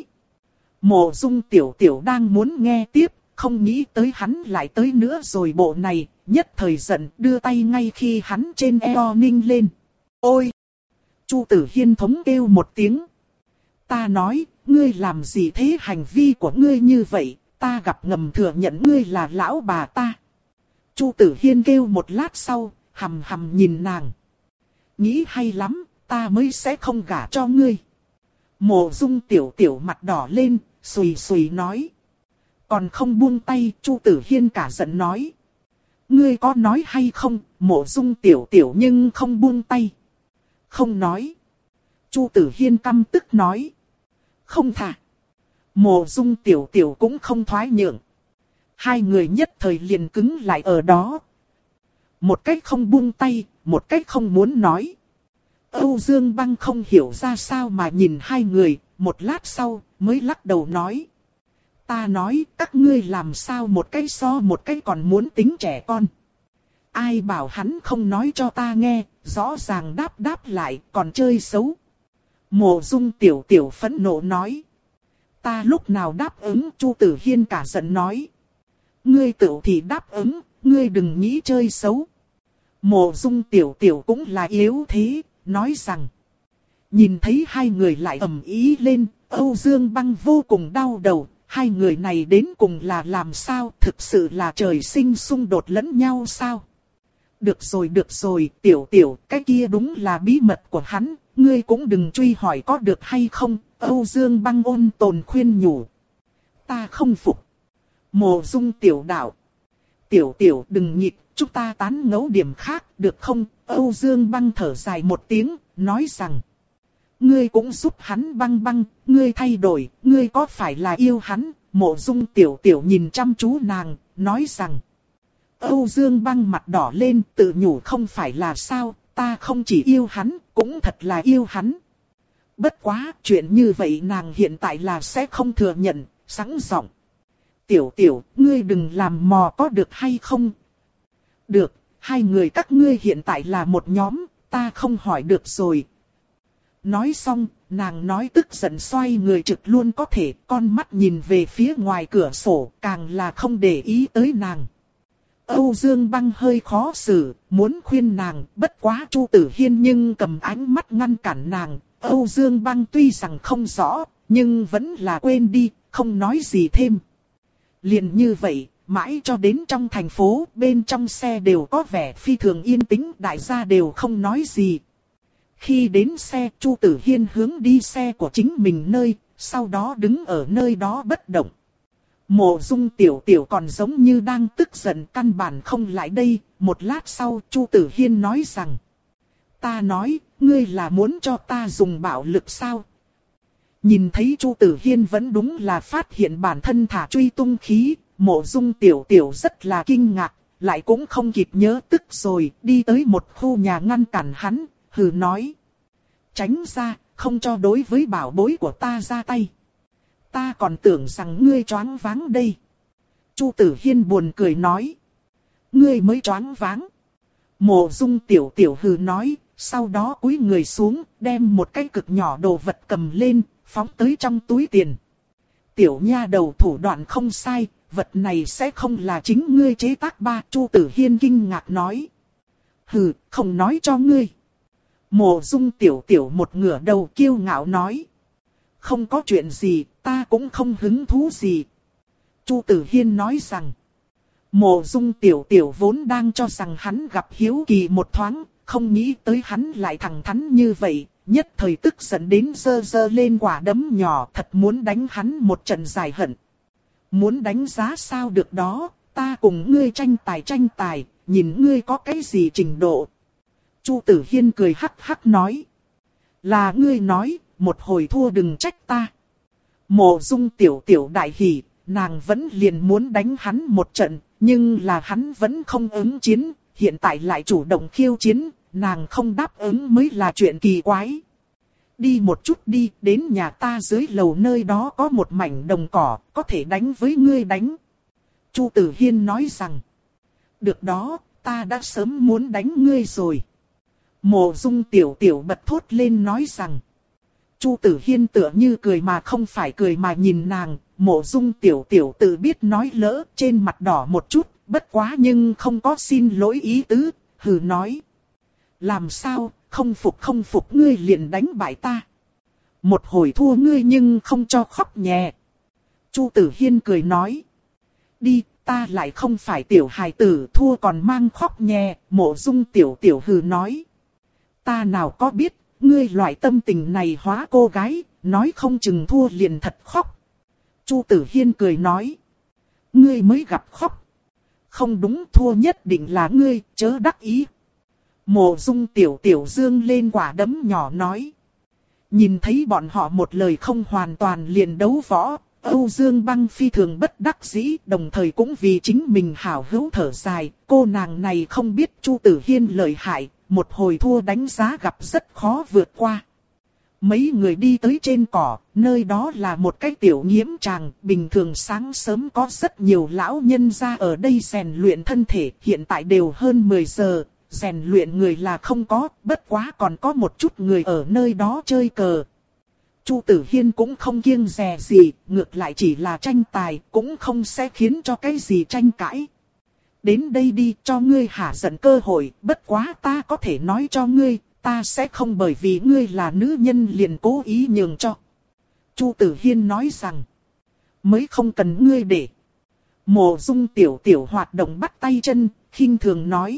Mộ Dung Tiểu Tiểu đang muốn nghe tiếp, không nghĩ tới hắn lại tới nữa rồi bộ này, nhất thời giận đưa tay ngay khi hắn trên eo ninh lên. Ôi! Chu Tử Hiên thống kêu một tiếng. Ta nói, ngươi làm gì thế? Hành vi của ngươi như vậy, ta gặp ngầm thừa nhận ngươi là lão bà ta. Chu Tử Hiên kêu một lát sau, hầm hầm nhìn nàng. Nghĩ hay lắm, ta mới sẽ không gả cho ngươi. Mộ Dung Tiểu Tiểu mặt đỏ lên, xùy xùy nói. Còn không buông tay, Chu Tử Hiên cả giận nói. Ngươi có nói hay không? Mộ Dung Tiểu Tiểu nhưng không buông tay. Không nói. Chu Tử Hiên căm tức nói. Không thả. Mộ Dung Tiểu Tiểu cũng không thoái nhượng. Hai người nhất thời liền cứng lại ở đó. Một cách không buông tay, một cách không muốn nói. Âu Dương Băng không hiểu ra sao mà nhìn hai người, một lát sau mới lắc đầu nói. Ta nói các ngươi làm sao một cái so một cái còn muốn tính trẻ con. Ai bảo hắn không nói cho ta nghe, rõ ràng đáp đáp lại còn chơi xấu. Mộ Dung Tiểu Tiểu phẫn nộ nói. Ta lúc nào đáp ứng? Chu Tử Hiên cả giận nói. ngươi tự thì đáp ứng, ngươi đừng nghĩ chơi xấu. Mộ Dung Tiểu Tiểu cũng là yếu thế, nói rằng. Nhìn thấy hai người lại ầm ĩ lên, Âu Dương Băng vô cùng đau đầu, hai người này đến cùng là làm sao, thực sự là trời sinh xung đột lẫn nhau sao? Được rồi được rồi, Tiểu Tiểu, cái kia đúng là bí mật của hắn, ngươi cũng đừng truy hỏi có được hay không, Âu Dương Băng ôn tồn khuyên nhủ. Ta không phục. Mộ Dung Tiểu đạo. Tiểu Tiểu đừng nhịp, chúng ta tán ngẫu điểm khác, được không? Âu Dương Băng thở dài một tiếng, nói rằng. Ngươi cũng giúp hắn Băng Băng, ngươi thay đổi, ngươi có phải là yêu hắn? Mộ Dung Tiểu Tiểu nhìn chăm chú nàng, nói rằng. Âu Dương Băng mặt đỏ lên, tự nhủ không phải là sao, ta không chỉ yêu hắn, cũng thật là yêu hắn. Bất quá, chuyện như vậy nàng hiện tại là sẽ không thừa nhận, sẵn giọng. Tiểu Tiểu, ngươi đừng làm mò có được hay không? Được, hai người các ngươi hiện tại là một nhóm, ta không hỏi được rồi. Nói xong, nàng nói tức giận xoay người trực luôn có thể, con mắt nhìn về phía ngoài cửa sổ, càng là không để ý tới nàng. Âu Dương Băng hơi khó xử, muốn khuyên nàng, bất quá Chu Tử Hiên nhưng cầm ánh mắt ngăn cản nàng. Âu Dương Băng tuy rằng không rõ, nhưng vẫn là quên đi, không nói gì thêm. Liền như vậy, mãi cho đến trong thành phố, bên trong xe đều có vẻ phi thường yên tĩnh, đại gia đều không nói gì. Khi đến xe, Chu Tử Hiên hướng đi xe của chính mình nơi, sau đó đứng ở nơi đó bất động. Mộ Dung Tiểu Tiểu còn giống như đang tức giận, căn bản không lại đây. Một lát sau, Chu Tử Hiên nói rằng. Ta nói, ngươi là muốn cho ta dùng bạo lực sao? Nhìn thấy Chu Tử Hiên vẫn đúng là phát hiện bản thân thả truy tung khí. Mộ Dung Tiểu Tiểu rất là kinh ngạc, lại cũng không kịp nhớ tức rồi, đi tới một khu nhà ngăn cản hắn, hừ nói. Tránh ra, không cho đối với bảo bối của ta ra tay. Ta còn tưởng rằng ngươi choáng váng đây. Chu Tử Hiên buồn cười nói. Ngươi mới choáng váng. Mộ Dung Tiểu Tiểu hừ nói, sau đó cúi người xuống, đem một cái cực nhỏ đồ vật cầm lên, phóng tới trong túi tiền. Tiểu nha đầu thủ đoạn không sai, vật này sẽ không là chính ngươi chế tác ba. Chu Tử Hiên kinh ngạc nói. Hừ, không nói cho ngươi. Mộ Dung Tiểu Tiểu một ngửa đầu kiêu ngạo nói. Không có chuyện gì, ta cũng không hứng thú gì. Chu Tử Hiên nói rằng. Mộ Dung Tiểu Tiểu vốn đang cho rằng hắn gặp hiếu kỳ một thoáng, không nghĩ tới hắn lại thẳng thắn như vậy, nhất thời tức giận đến giơ giơ lên quả đấm nhỏ, thật muốn đánh hắn một trận giải hận. Muốn đánh giá sao được đó, ta cùng ngươi tranh tài tranh tài, nhìn ngươi có cái gì trình độ. Chu Tử Hiên cười hắc hắc nói. Là ngươi nói, một hồi thua đừng trách ta. Mộ Dung Tiểu Tiểu đại hỉ, nàng vẫn liền muốn đánh hắn một trận, nhưng là hắn vẫn không ứng chiến, hiện tại lại chủ động khiêu chiến, nàng không đáp ứng mới là chuyện kỳ quái. Đi một chút đi, đến nhà ta dưới lầu nơi đó có một mảnh đồng cỏ, có thể đánh với ngươi đánh. Chu Tử Hiên nói rằng. Được đó, ta đã sớm muốn đánh ngươi rồi. Mộ Dung Tiểu Tiểu bật thốt lên nói rằng. Chu Tử Hiên tựa như cười mà không phải cười mà nhìn nàng, Mộ Dung Tiểu Tiểu tự biết nói lỡ, trên mặt đỏ một chút, bất quá nhưng không có xin lỗi ý tứ, hừ nói. Làm sao, không phục không phục ngươi liền đánh bại ta. Một hồi thua ngươi nhưng không cho khóc nhẹ. Chu Tử Hiên cười nói. Đi, ta lại không phải tiểu hài tử, thua còn mang khóc nhẹ. Mộ Dung Tiểu Tiểu hừ nói. Ta nào có biết, ngươi loại tâm tình này hóa cô gái, nói không chừng thua liền thật khóc. Chu Tử Hiên cười nói. Ngươi mới gặp khóc. Không đúng, thua nhất định là ngươi, chớ đắc ý. Mộ Dung Tiểu Tiểu dương lên quả đấm nhỏ nói. Nhìn thấy bọn họ một lời không hoàn toàn liền đấu võ, Âu Dương Băng phi thường bất đắc dĩ, đồng thời cũng vì chính mình hảo hữu thở dài, cô nàng này không biết Chu Tử Hiên lợi hại, một hồi thua đánh giá gặp rất khó vượt qua. Mấy người đi tới trên cỏ, nơi đó là một cái tiểu nghiễm tràng, bình thường sáng sớm có rất nhiều lão nhân ra ở đây rèn luyện thân thể, hiện tại đều hơn mười giờ, rèn luyện người là không có, bất quá còn có một chút người ở nơi đó chơi cờ. Chu Tử Hiên cũng không kiêng dè gì, ngược lại chỉ là tranh tài, cũng không sẽ khiến cho cái gì tranh cãi. Đến đây đi, cho ngươi hả giận cơ hội, bất quá ta có thể nói cho ngươi, ta sẽ không bởi vì ngươi là nữ nhân liền cố ý nhường cho. Chu Tử Hiên nói rằng, mới không cần ngươi để. Mộ Dung tiểu tiểu hoạt động bắt tay chân, khinh thường nói.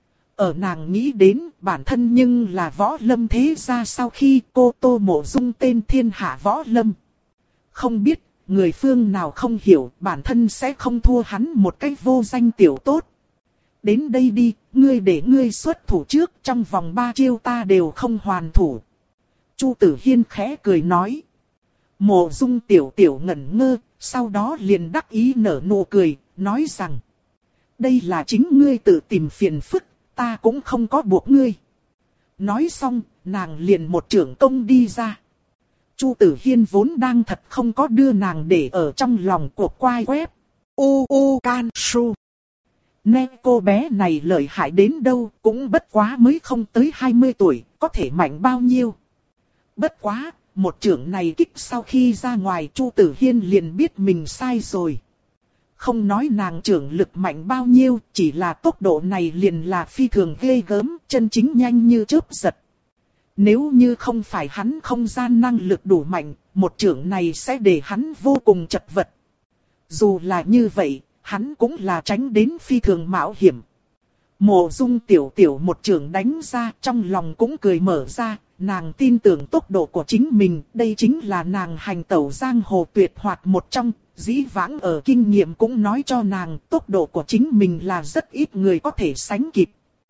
Ở nàng nghĩ đến bản thân nhưng là võ lâm thế gia sau khi cô Tô Mộ Dung tên thiên hạ võ lâm. Không biết, người phương nào không hiểu bản thân sẽ không thua hắn một cách vô danh tiểu tốt. Đến đây đi, ngươi để ngươi xuất thủ trước, trong vòng ba chiêu ta đều không hoàn thủ. Chu Tử Hiên khẽ cười nói. Mộ Dung tiểu tiểu ngẩn ngơ, sau đó liền đắc ý nở nụ cười, nói rằng. Đây là chính ngươi tự tìm phiền phức, ta cũng không có buộc ngươi. Nói xong, nàng liền một trưởng công đi ra. Chu Tử Hiên vốn đang thật không có đưa nàng để ở trong lòng cuộc quay web. U U Can Su. Nè cô bé này lợi hại đến đâu, cũng bất quá mới không tới hai mươi tuổi, có thể mạnh bao nhiêu. Bất quá, một trưởng này kích sau khi ra ngoài Chu Tử Hiên liền biết mình sai rồi. Không nói nàng trưởng lực mạnh bao nhiêu, chỉ là tốc độ này liền là phi thường ghê gớm, chân chính nhanh như chớp giật. Nếu như không phải hắn không gian năng lực đủ mạnh, một trưởng này sẽ để hắn vô cùng chật vật. Dù là như vậy, hắn cũng là tránh đến phi thường mạo hiểm. Mộ Dung tiểu tiểu một trưởng đánh ra, trong lòng cũng cười mở ra, nàng tin tưởng tốc độ của chính mình, đây chính là nàng hành tẩu giang hồ tuyệt hoạt một trong, dĩ vãng ở kinh nghiệm cũng nói cho nàng tốc độ của chính mình là rất ít người có thể sánh kịp.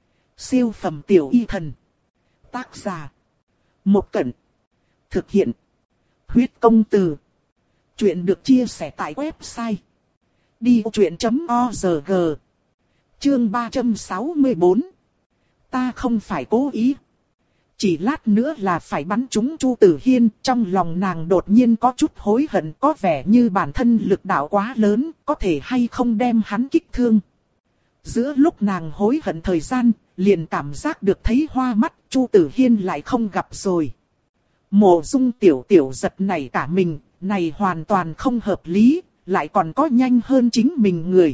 Siêu phẩm tiểu y thần. Tác giả. Một Cẩn. Thực hiện. Huyết công từ. Chuyện được chia sẻ tại website. đi truyện chấm org. Chương ba trăm sáu mươi tư. Ta không phải cố ý. Chỉ lát nữa là phải bắn trúng Chu Tử Hiên, trong lòng nàng đột nhiên có chút hối hận, có vẻ như bản thân lực đạo quá lớn, có thể hay không đem hắn kích thương. Giữa lúc nàng hối hận thời gian, liền cảm giác được thấy hoa mắt, Chu Tử Hiên lại không gặp rồi. Mộ Dung tiểu tiểu giật nảy cả mình, này hoàn toàn không hợp lý, lại còn có nhanh hơn chính mình người.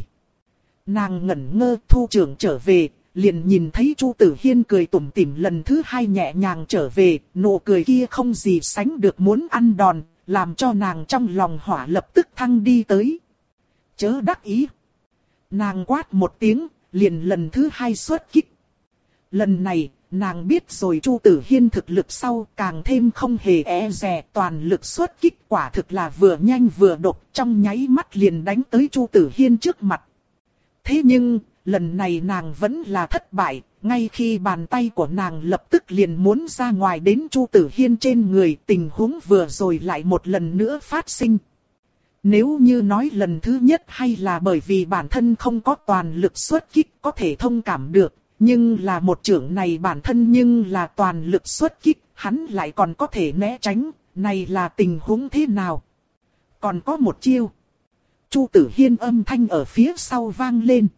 Nàng ngẩn ngơ thu trưởng trở về, liền nhìn thấy Chu Tử Hiên cười tủm tỉm lần thứ hai nhẹ nhàng trở về, nụ cười kia không gì sánh được muốn ăn đòn, làm cho nàng trong lòng hỏa lập tức thăng đi tới. Chớ đắc ý. Nàng quát một tiếng, liền lần thứ hai xuất kích. Lần này, nàng biết rồi Chu Tử Hiên thực lực sau càng thêm không hề e dè, toàn lực xuất kích quả thực là vừa nhanh vừa độc, trong nháy mắt liền đánh tới Chu Tử Hiên trước mặt. Thế nhưng, lần này nàng vẫn là thất bại, ngay khi bàn tay của nàng lập tức liền muốn ra ngoài đến Chu Tử Hiên trên người, tình huống vừa rồi lại một lần nữa phát sinh. Nếu như nói lần thứ nhất hay là bởi vì bản thân không có toàn lực xuất kích có thể thông cảm được, nhưng là một trưởng này bản thân nhưng là toàn lực xuất kích, hắn lại còn có thể né tránh, này là tình huống thế nào? Còn có một chiêu. Chu Tử Hiên âm thanh ở phía sau vang lên.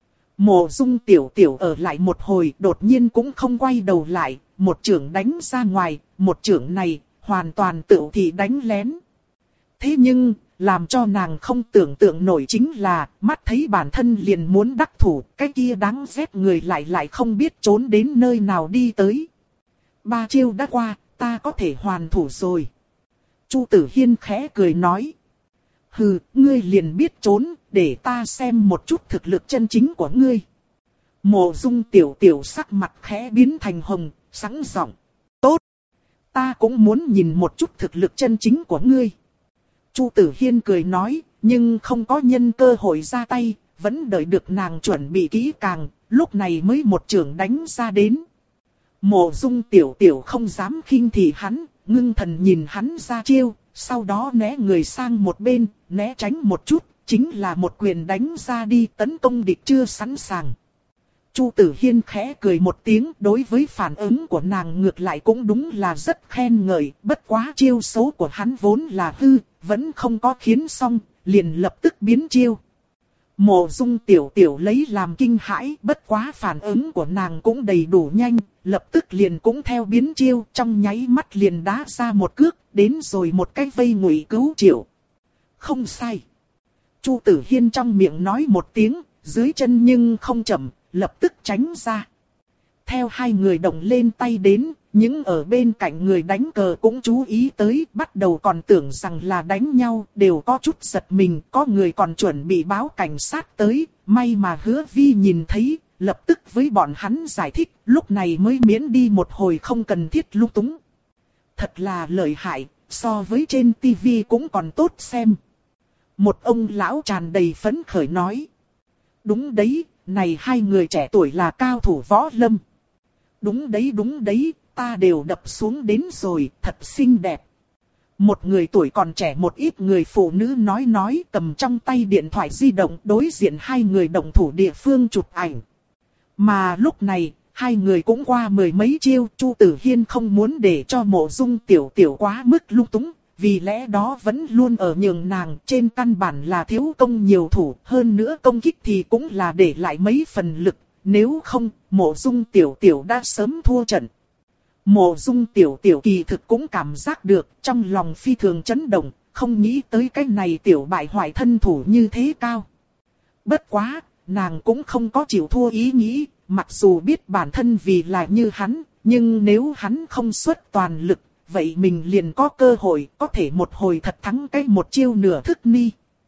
Mộ Dung tiểu tiểu ở lại một hồi đột nhiên cũng không quay đầu lại, một trưởng đánh ra ngoài, một trưởng này hoàn toàn tự thị đánh lén. Thế nhưng, làm cho nàng không tưởng tượng nổi chính là, mắt thấy bản thân liền muốn đắc thủ, cái kia đáng ghét người lại lại không biết trốn đến nơi nào đi tới. Ba chiêu đã qua, ta có thể hoàn thủ rồi. Chu Tử Hiên khẽ cười nói. Hừ, ngươi liền biết trốn, để ta xem một chút thực lực chân chính của ngươi. Mộ Dung tiểu tiểu sắc mặt khẽ biến thành hồng, sẵn giọng. Tốt, ta cũng muốn nhìn một chút thực lực chân chính của ngươi. Chu Tử Hiên cười nói, nhưng không có nhân cơ hội ra tay, vẫn đợi được nàng chuẩn bị kỹ càng, lúc này mới một trưởng đánh ra đến. Mộ Dung tiểu tiểu không dám khinh thị hắn, ngưng thần nhìn hắn ra chiêu, sau đó né người sang một bên, né tránh một chút, chính là một quyền đánh ra đi, tấn công địch chưa sẵn sàng. Chu Tử Hiên khẽ cười một tiếng, đối với phản ứng của nàng ngược lại cũng đúng là rất khen ngợi, bất quá chiêu số của hắn vốn là hư, vẫn không có khiến xong, liền lập tức biến chiêu. Mộ Dung Tiểu Tiểu lấy làm kinh hãi, bất quá phản ứng của nàng cũng đầy đủ nhanh, lập tức liền cũng theo biến chiêu, trong nháy mắt liền đá ra một cước, đến rồi một cái vây ngụy cứu Triệu. Không sai. Chu Tử Hiên trong miệng nói một tiếng, dưới chân nhưng không chậm, lập tức tránh ra. Theo hai người động lên tay đến, những ở bên cạnh người đánh cờ cũng chú ý tới, bắt đầu còn tưởng rằng là đánh nhau, đều có chút giật mình, có người còn chuẩn bị báo cảnh sát tới, may mà Hứa Vi nhìn thấy, lập tức với bọn hắn giải thích, lúc này mới miễn đi một hồi không cần thiết lung túng. Thật là lợi hại, so với trên tivi cũng còn tốt xem. Một ông lão tràn đầy phấn khởi nói. Đúng đấy, này hai người trẻ tuổi là cao thủ võ lâm. Đúng đấy đúng đấy, ta đều đập xuống đến rồi, thật xinh đẹp. Một người tuổi còn trẻ một ít người phụ nữ nói nói cầm trong tay điện thoại di động đối diện hai người động thủ địa phương chụp ảnh. Mà lúc này, hai người cũng qua mười mấy chiêu, Chu Tử Hiên không muốn để cho Mộ Dung Tiểu Tiểu quá mức lung túng, vì lẽ đó vẫn luôn ở nhường nàng, trên căn bản là thiếu công nhiều thủ, hơn nữa công kích thì cũng là để lại mấy phần lực, nếu không, Mộ Dung Tiểu Tiểu đã sớm thua trận. Mộ Dung Tiểu Tiểu kỳ thực cũng cảm giác được, trong lòng phi thường chấn động, không nghĩ tới cái này tiểu bại hoại thân thủ như thế cao. Bất quá, nàng cũng không có chịu thua ý nghĩ, mặc dù biết bản thân vì là như hắn, nhưng nếu hắn không xuất toàn lực, vậy mình liền có cơ hội, có thể một hồi thật thắng cái một chiêu nửa thức ni.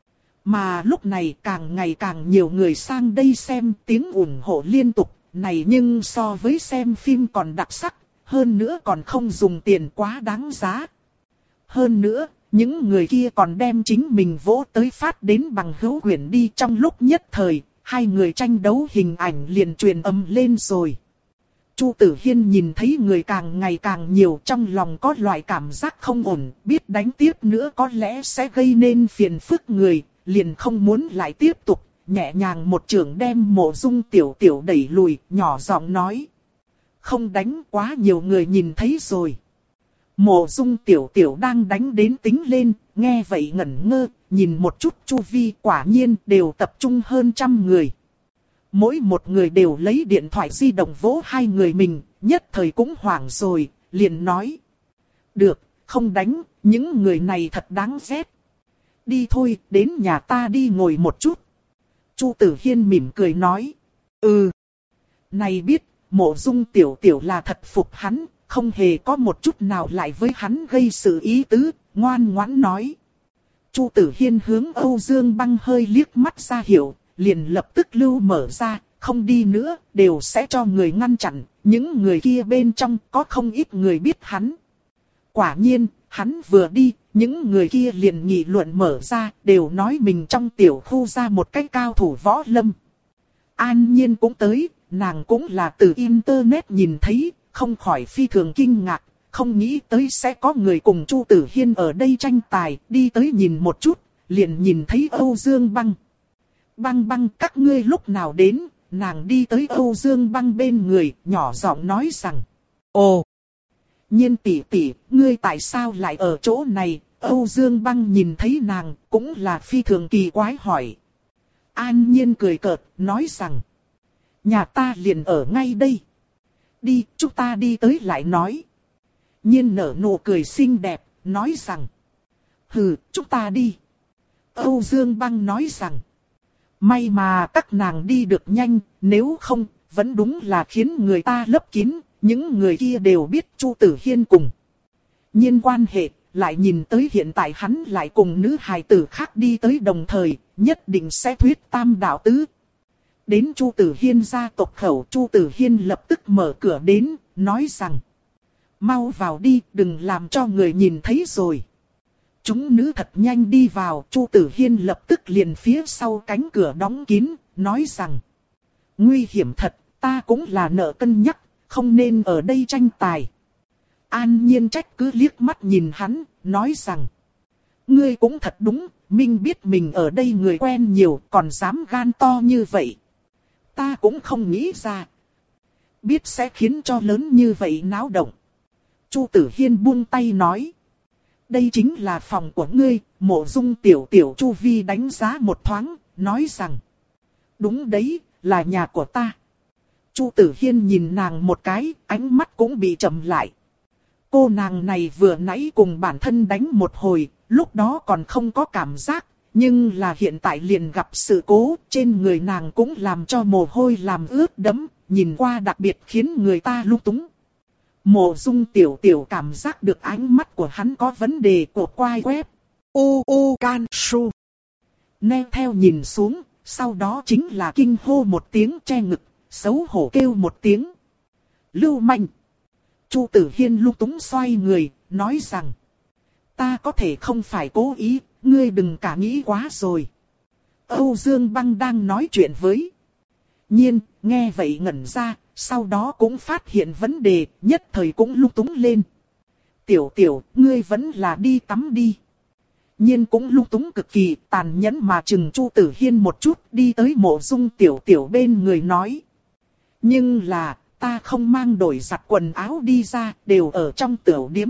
Mà lúc này càng ngày càng nhiều người sang đây xem, tiếng ủng hộ liên tục, này nhưng so với xem phim còn đặc sắc, hơn nữa còn không dùng tiền quá đáng giá. Hơn nữa, những người kia còn đem chính mình vỗ tới phát đến bằng hữu quyển đi, trong lúc nhất thời, hai người tranh đấu hình ảnh liền truyền âm lên rồi. Chu Tử Hiên nhìn thấy người càng ngày càng nhiều, trong lòng có loại cảm giác không ổn, biết đánh tiếp nữa có lẽ sẽ gây nên phiền phức người, liền không muốn lại tiếp tục, nhẹ nhàng một chưởng đem Mộ Dung Tiểu Tiểu đẩy lùi, nhỏ giọng nói. Không đánh, quá nhiều người nhìn thấy rồi. Mộ Dung Tiểu Tiểu đang đánh đến tính lên, nghe vậy ngẩn ngơ, nhìn một chút chu vi, quả nhiên đều tập trung hơn trăm người. Mỗi một người đều lấy điện thoại di động vỗ hai người mình, nhất thời cũng hoảng rồi, liền nói. Được, không đánh, những người này thật đáng ghét. Đi thôi, đến nhà ta đi ngồi một chút. Chu Tử Hiên mỉm cười nói. Ừ. Này biết, Mộ Dung Tiểu Tiểu là thật phục hắn, không hề có một chút nào lại với hắn gây sự ý tứ, ngoan ngoãn nói. Chu Tử Hiên hướng Âu Dương Băng hơi liếc mắt ra hiệu, liền lập tức lưu mở ra, không đi nữa, đều sẽ cho người ngăn chặn, những người kia bên trong có không ít người biết hắn. Quả nhiên, hắn vừa đi, những người kia liền nghị luận mở ra, đều nói mình trong tiểu khu ra một cái cao thủ võ lâm. An Nhiên cũng tới, nàng cũng là từ internet nhìn thấy, không khỏi phi thường kinh ngạc, không nghĩ tới sẽ có người cùng Chu Tử Hiên ở đây tranh tài, đi tới nhìn một chút, liền nhìn thấy Âu Dương Băng. Băng Băng, các ngươi lúc nào đến? Nàng đi tới Âu Dương Băng bên người, nhỏ giọng nói rằng. Ồ! Nhiên tỷ tỷ, ngươi tại sao lại ở chỗ này? Âu Dương Băng nhìn thấy nàng, cũng là phi thường kỳ quái hỏi. An Nhiên cười cợt, nói rằng. Nhà ta liền ở ngay đây. Đi, chúng ta đi tới lại nói. Nhiên nở nụ cười xinh đẹp, nói rằng. Hừ, chúng ta đi. Âu Dương Băng nói rằng. May mà các nàng đi được nhanh, nếu không, vẫn đúng là khiến người ta lấp kín, những người kia đều biết Chu Tử Hiên cùng. Nhiên quan hệ, lại nhìn tới hiện tại hắn lại cùng nữ hài tử khác đi tới đồng thời, nhất định sẽ thuyết tam đạo tứ. Đến Chu Tử Hiên gia tộc khẩu, Chu Tử Hiên lập tức mở cửa đến, nói rằng. Mau vào đi, đừng làm cho người nhìn thấy rồi. Chúng nữ thật nhanh đi vào, Chu Tử Hiên lập tức liền phía sau cánh cửa đóng kín, nói rằng. Nguy hiểm thật, ta cũng là nợ cân nhắc, không nên ở đây tranh tài. An Nhiên trách cứ liếc mắt nhìn hắn, nói rằng. Ngươi cũng thật đúng, minh biết mình ở đây người quen nhiều, còn dám gan to như vậy. Ta cũng không nghĩ ra. Biết sẽ khiến cho lớn như vậy náo động. Chu Tử Hiên buông tay nói. Đây chính là phòng của ngươi, Mộ Dung Tiểu Tiểu. Chu Vi đánh giá một thoáng, nói rằng. Đúng đấy, là nhà của ta. Chu Tử Hiên nhìn nàng một cái, ánh mắt cũng bị trầm lại. Cô nàng này vừa nãy cùng bản thân đánh một hồi, lúc đó còn không có cảm giác, nhưng là hiện tại liền gặp sự cố, trên người nàng cũng làm cho mồ hôi làm ướt đẫm, nhìn qua đặc biệt khiến người ta lung túng. Mộ Dung tiểu tiểu cảm giác được ánh mắt của hắn có vấn đề của quai web. U U Can Su. Neo theo nhìn xuống, sau đó chính là kinh hô một tiếng che ngực, xấu hổ kêu một tiếng. Lưu manh. Chu Tử Hiên lung túng xoay người, nói rằng. Ta có thể không phải cố ý, ngươi đừng cả nghĩ quá rồi. Âu Dương Băng đang nói chuyện với. Nhiên, nghe vậy ngẩn ra, sau đó cũng phát hiện vấn đề, nhất thời cũng lung túng lên. Tiểu tiểu, ngươi vẫn là đi tắm đi. Nhiên cũng lung túng cực kỳ, tàn nhẫn mà chừng Chu Tử Hiên một chút, đi tới Mộ Dung tiểu tiểu bên người nói. Nhưng là, ta không mang đổi giặt quần áo đi ra, đều ở trong tiểu điếm.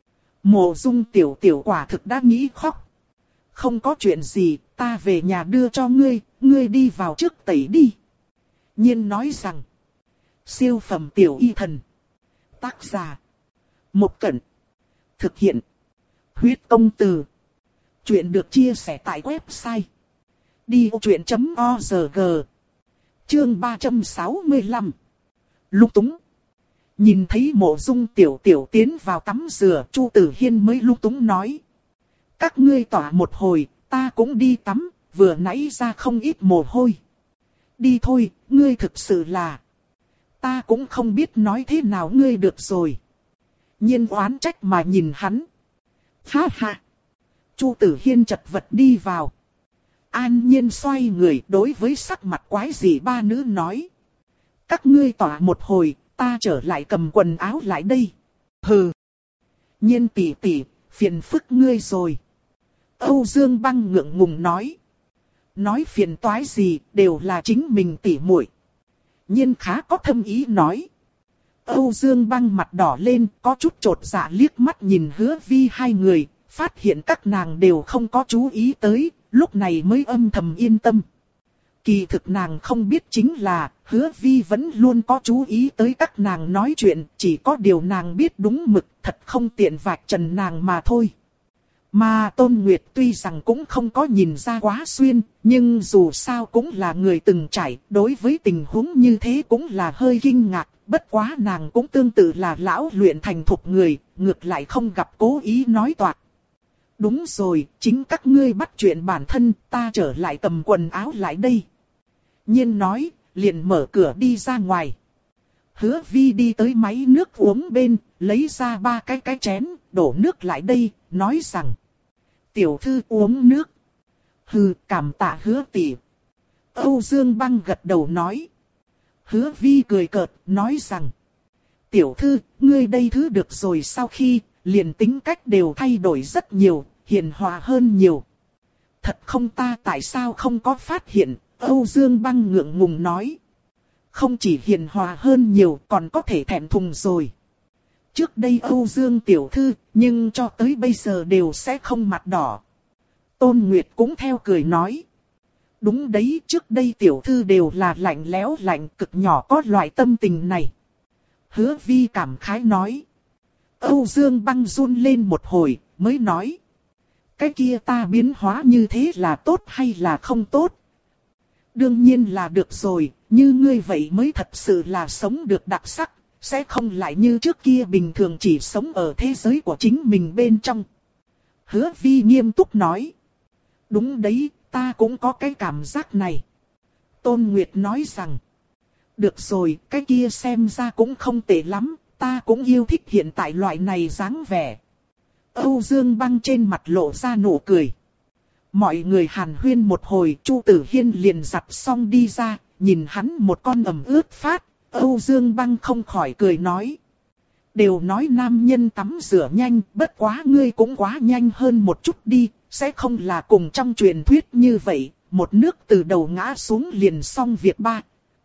Mộ Dung tiểu tiểu quả thực đã nghĩ khóc. Không có chuyện gì, ta về nhà đưa cho ngươi, ngươi đi vào trước tẩy đi. Nhiên nói rằng. Siêu phẩm tiểu y thần. Tác giả. Một Cẩn. Thực hiện. Huyết công từ. Chuyện được chia sẻ tại website. đi ô chuyện chấm org. Chương ba trăm sáu mươi lăm. Lung túng. Nhìn thấy Mộ Dung tiểu tiểu tiến vào tắm rửa, Chu Tử Hiên mới lung túng nói. Các ngươi tỏa một hồi, ta cũng đi tắm, vừa nãy ra không ít mồ hôi. Đi thôi, ngươi thực sự là. Ta cũng không biết nói thế nào ngươi được rồi. Nhiên oán trách mà nhìn hắn. Ha ha. Chu Tử Hiên chật vật đi vào. An Nhiên xoay người đối với sắc mặt quái dị ba nữ nói. Các ngươi tỏa một hồi, ta trở lại cầm quần áo lại đây. Hừ. Nhiên tỷ tỷ, phiền phức ngươi rồi. Âu Dương Băng ngượng ngùng nói. Nói phiền toái gì, đều là chính mình tỉ muội. Nhiên khá có thâm ý nói. Âu Dương Băng mặt đỏ lên, có chút chột dạ liếc mắt nhìn Hứa Vi hai người, phát hiện các nàng đều không có chú ý tới, lúc này mới âm thầm yên tâm. Kỳ thực nàng không biết chính là, Hứa Vi vẫn luôn có chú ý tới các nàng nói chuyện, chỉ có điều nàng biết đúng mực, thật không tiện vạch trần nàng mà thôi. Mà Tôn Nguyệt tuy rằng cũng không có nhìn ra quá xuyên, nhưng dù sao cũng là người từng trải, đối với tình huống như thế cũng là hơi kinh ngạc, bất quá nàng cũng tương tự là lão luyện thành thục người, ngược lại không gặp cố ý nói toạc. Đúng rồi, chính các ngươi bắt chuyện bản thân, ta trở lại cầm quần áo lại đây. Nhiên nói, liền mở cửa đi ra ngoài. Hứa Vi đi tới máy nước uống bên, lấy ra ba cái cái chén, đổ nước lại đây, nói rằng. Tiểu thư uống nước. Hừ, cảm tạ Hứa tỷ. Âu Dương Băng gật đầu nói. Hứa Vi cười cợt, nói rằng. Tiểu thư, ngươi đây thứ được rồi sau khi, liền tính cách đều thay đổi rất nhiều, hiền hòa hơn nhiều. Thật không ta tại sao không có phát hiện, Âu Dương Băng ngượng ngùng nói. Không chỉ hiền hòa hơn nhiều, còn có thể thẹn thùng rồi. Trước đây Âu Dương tiểu thư, nhưng cho tới bây giờ đều sẽ không mặt đỏ. Tôn Nguyệt cũng theo cười nói. Đúng đấy, trước đây tiểu thư đều là lạnh lẽo lạnh, cực nhỏ có loại tâm tình này. Hứa Vi cảm khái nói. Âu Dương Băng run lên một hồi, mới nói. Cái kia ta biến hóa như thế là tốt hay là không tốt? Đương nhiên là được rồi, như ngươi vậy mới thật sự là sống được đặc sắc, sẽ không lại như trước kia bình thường chỉ sống ở thế giới của chính mình bên trong. Hứa Vi nghiêm túc nói. Đúng đấy, ta cũng có cái cảm giác này. Tôn Nguyệt nói rằng. Được rồi, cái kia xem ra cũng không tệ lắm, ta cũng yêu thích hiện tại loại này dáng vẻ. Âu Dương Băng trên mặt lộ ra nụ cười. Mọi người hàn huyên một hồi, Chu Tử Hiên liền giặt xong đi ra, nhìn hắn một con ẩm ướt phát, Âu Dương Băng không khỏi cười nói. Đều nói nam nhân tắm rửa nhanh, bất quá ngươi cũng quá nhanh hơn một chút đi, sẽ không là cùng trong truyền thuyết như vậy, một nước từ đầu ngã xuống liền xong việc ba.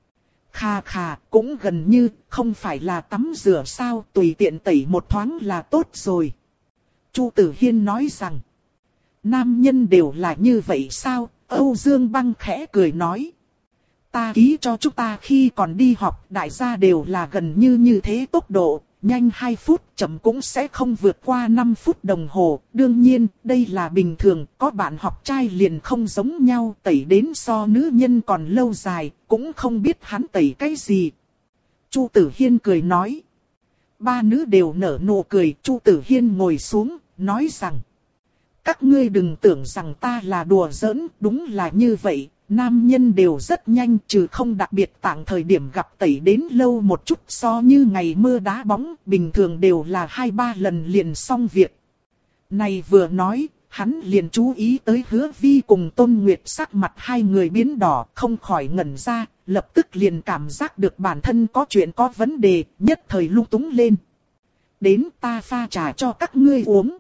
Khà khà, cũng gần như, không phải là tắm rửa sao, tùy tiện tẩy một thoáng là tốt rồi. Chu Tử Hiên nói rằng, nam nhân đều là như vậy sao, Âu Dương Băng khẽ cười nói. Ta ký cho chúng ta khi còn đi học, đại gia đều là gần như như thế tốc độ, nhanh hai phút, chậm cũng sẽ không vượt qua năm phút đồng hồ. Đương nhiên, đây là bình thường, có bạn học trai liền không giống nhau, tẩy đến so nữ nhân còn lâu dài, cũng không biết hắn tẩy cái gì. Chu Tử Hiên cười nói. Ba nữ đều nở nụ cười, Chu Tử Hiên ngồi xuống, nói rằng. Các ngươi đừng tưởng rằng ta là đùa giỡn, đúng là như vậy. Nam nhân đều rất nhanh, trừ không đặc biệt tạng thời điểm gặp tẩy đến lâu một chút, so như ngày mưa đá bóng, bình thường đều là hai ba lần liền xong việc. Này vừa nói, hắn liền chú ý tới Hứa Vi cùng Tôn Nguyệt sắc mặt hai người biến đỏ, không khỏi ngẩn ra, lập tức liền cảm giác được bản thân có chuyện có vấn đề, nhất thời lung túng lên. Đến ta pha trà cho các ngươi uống.